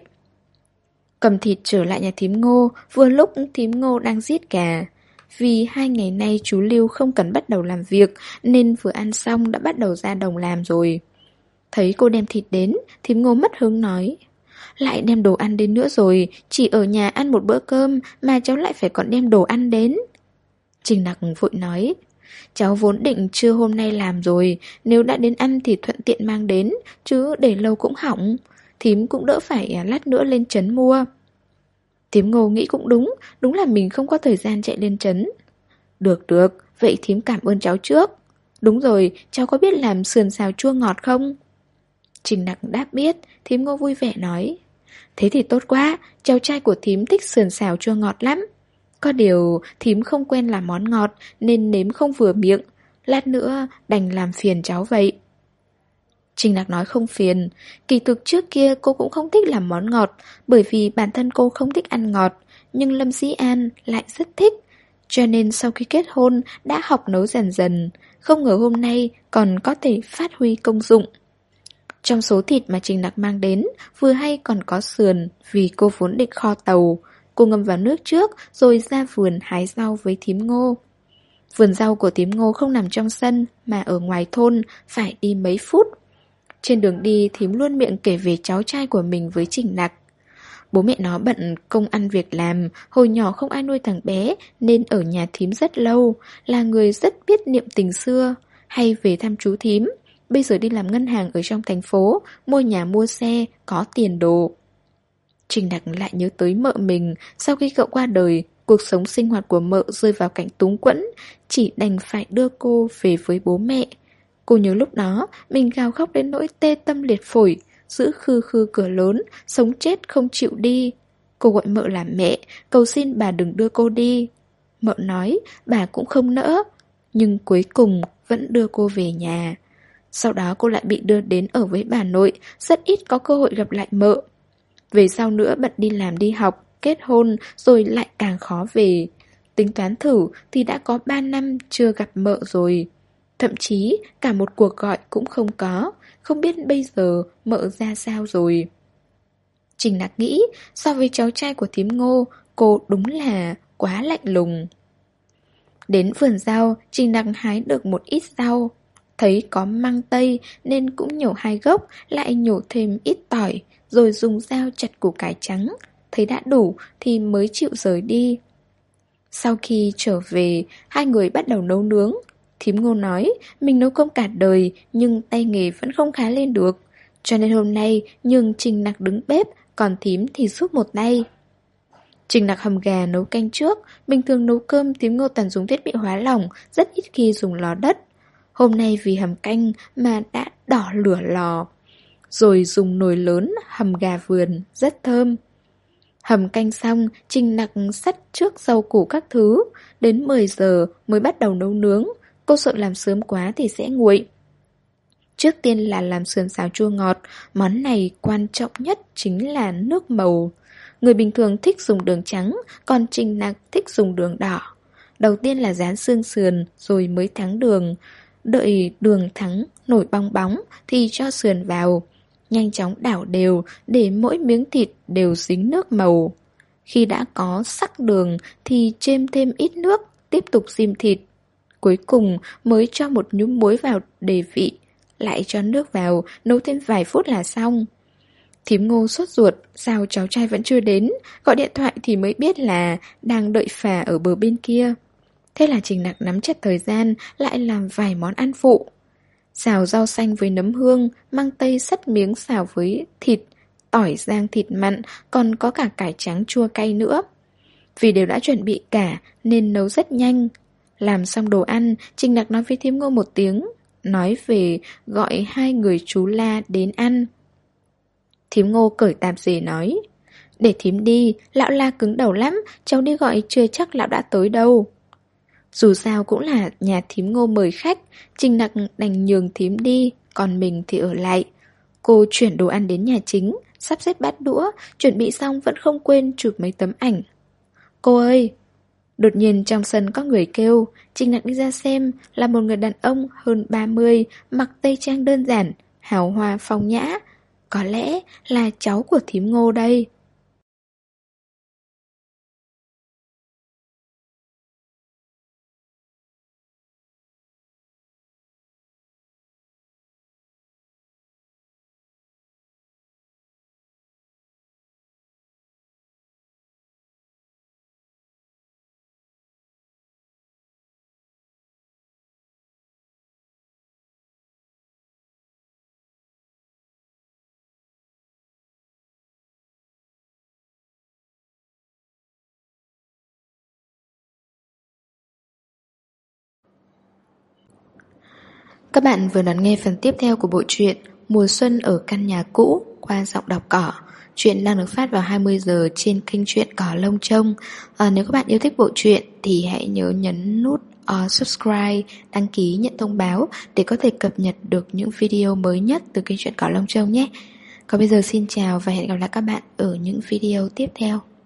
Cầm thịt trở lại nhà thím Ngô, vừa lúc thím Ngô đang giết gà. Vì 2 ngày nay chú Lưu không cần bắt đầu làm việc, nên vừa ăn xong đã bắt đầu ra đồng làm rồi. Thấy cô đem thịt đến, thím Ngô mất hứng nói: lại đem đồ ăn đến nữa rồi, chỉ ở nhà ăn một bữa cơm mà cháu lại phải còn đem đồ ăn đến. Trình Nặc vội nói: cháu vốn định trưa hôm nay làm rồi, nếu đã đến ăn thì thuận tiện mang đến, chứ để lâu cũng hỏng. Thím cũng đỡ phải lát nữa lên trấn mua. Thím Ngô nghĩ cũng đúng, đúng là mình không có thời gian chạy lên trấn. Được, vậy thím cảm ơn cháu trước. Đúng rồi, cháu có biết làm sườn xào chua ngọt không? Trình Nặc đáp biết, thím Ngô vui vẻ nói: thế thì tốt quá, cháu trai của thím thích sườn xào chua ngọt lắm. Có điều thím không quen làm món ngọt nên nếm không vừa miệng, lát nữa đành làm phiền cháu vậy. Trình Nặc nói không phiền, kỳ thực trước kia cô cũng không thích làm món ngọt, bởi vì bản thân cô không thích ăn ngọt, nhưng Lâm Dĩ An lại rất thích, cho nên sau khi kết hôn đã học nấu dần dần, không ngờ hôm nay còn có thể phát huy công dụng. Trong số thịt mà Trình Nặc mang đến, vừa hay còn có sườn, vì cô vốn định kho tàu. Cô ngâm vào nước trước, rồi ra vườn hái rau với thím Ngô. Vườn rau của thím Ngô không nằm trong sân, mà ở ngoài thôn, phải đi mấy phút. Trên đường đi, thím luôn miệng kể về cháu trai của mình với Trình Nặc. Bố mẹ nó bận công ăn việc làm, hồi nhỏ không ai nuôi thằng bé, nên ở nhà thím rất lâu, là người rất biết niệm tình xưa, hay về thăm chú thím. Bây giờ đi làm ngân hàng ở trong thành phố, mua nhà mua xe, có tiền đồ. Trình Nặc lại nhớ tới mợ mình, sau khi cậu qua đời, cuộc sống sinh hoạt của mợ rơi vào cảnh túng quẫn, chỉ đành phải đưa cô về với bố mẹ. Cô nhớ lúc đó, mình gào khóc đến nỗi tê tâm liệt phổi, giữ khư khư cửa lớn, sống chết không chịu đi. Cô gọi mợ là mẹ, cầu xin bà đừng đưa cô đi. Mợ nói, bà cũng không nỡ, nhưng cuối cùng vẫn đưa cô về nhà. Sau đó cô lại bị đưa đến ở với bà nội, rất ít có cơ hội gặp lại mợ. Về sau nữa bận đi làm đi học, kết hôn rồi lại càng khó về. Tính toán thử thì đã có 3 năm chưa gặp mợ rồi. Thậm chí cả một cuộc gọi cũng không có, không biết bây giờ mợ ra sao rồi. Trình Nặc nghĩ, so với cháu trai của thím Ngô, cô đúng là quá lạnh lùng. Đến vườn rau, Trình Nặc hái được một ít rau. Thấy có măng tây nên cũng nhổ 2 gốc, lại nhổ thêm ít tỏi, rồi dùng dao chặt củ cải trắng. Thấy đã đủ thì mới chịu rời đi. Sau khi trở về, 2 người bắt đầu nấu nướng. Thím Ngô nói, mình nấu cơm cả đời nhưng tay nghề vẫn không khá lên được. Cho nên hôm nay nhường Trình Nặc đứng bếp, còn thím thì giúp một tay. Trình Nặc hầm gà nấu canh trước, bình thường nấu cơm thím Ngô toàn dùng thiết bị hóa lỏng, rất ít khi dùng lò đất. Hôm nay vì hầm canh mà đã đỏ lửa lò. Rồi dùng nồi lớn hầm gà vườn, rất thơm. Hầm canh xong, Trình Nặc xắt trước rau củ các thứ. Đến 10 giờ mới bắt đầu nấu nướng. Cô sợ làm sớm quá thì sẽ nguội. Trước tiên là làm sườn xào chua ngọt. Món này quan trọng nhất chính là nước màu. Người bình thường thích dùng đường trắng, còn Trình Nặc thích dùng đường đỏ. Đầu tiên là rán xương sườn, rồi mới thắng đường. Đợi đường thắng, nổi bong bóng thì cho sườn vào. Nhanh chóng đảo đều để mỗi miếng thịt đều dính nước màu. Khi đã có sắc đường thì chêm thêm ít nước, tiếp tục rim thịt. Cuối cùng mới cho một nhúm muối vào để vị, lại cho nước vào, nấu thêm vài phút là xong. Thím Ngô sốt ruột, sao cháu trai vẫn chưa đến, gọi điện thoại thì mới biết là đang đợi phà ở bờ bên kia. Thế là Trình Nặc nắm chặt thời gian, lại làm vài món ăn phụ. Xào rau xanh với nấm hương, măng tây sắt miếng xào với thịt, tỏi rang thịt mặn, còn có cả cải trắng chua cay nữa. Vì đều đã chuẩn bị cả nên nấu rất nhanh. Làm xong đồ ăn, Trình Nặc nói với thím Ngô một tiếng, nói về gọi hai người chú La đến ăn. Thím Ngô cởi tạp dề nói, để thím đi, lão La cứng đầu lắm, cháu đi gọi chưa chắc lão đã tới đâu. Dù sao cũng là nhà thím Ngô mời khách, Trình Nặc đành nhường thím đi, còn mình thì ở lại. Cô chuyển đồ ăn đến nhà chính, sắp xếp bát đũa, chuẩn bị xong vẫn không quên chụp mấy tấm ảnh. Cô ơi! Đột nhiên trong sân có người kêu, Trình Nặc đi ra xem, là một người đàn ông hơn 30, mặc tây trang đơn giản, hào hoa phong nhã. Có lẽ là cháu của thím Ngô đây. Các bạn vừa đón nghe phần tiếp theo của bộ truyện Mùa xuân ở căn nhà cũ qua giọng đọc Cỏ. Chuyện đang được phát vào 20 giờ trên kênh truyện Cỏ Lông Trông. Nếu các bạn yêu thích bộ truyện thì hãy nhớ nhấn nút subscribe, đăng ký nhận thông báo để có thể cập nhật được những video mới nhất từ kênh truyện Cỏ Lông Trông nhé. Còn bây giờ xin chào và hẹn gặp lại các bạn ở những video tiếp theo.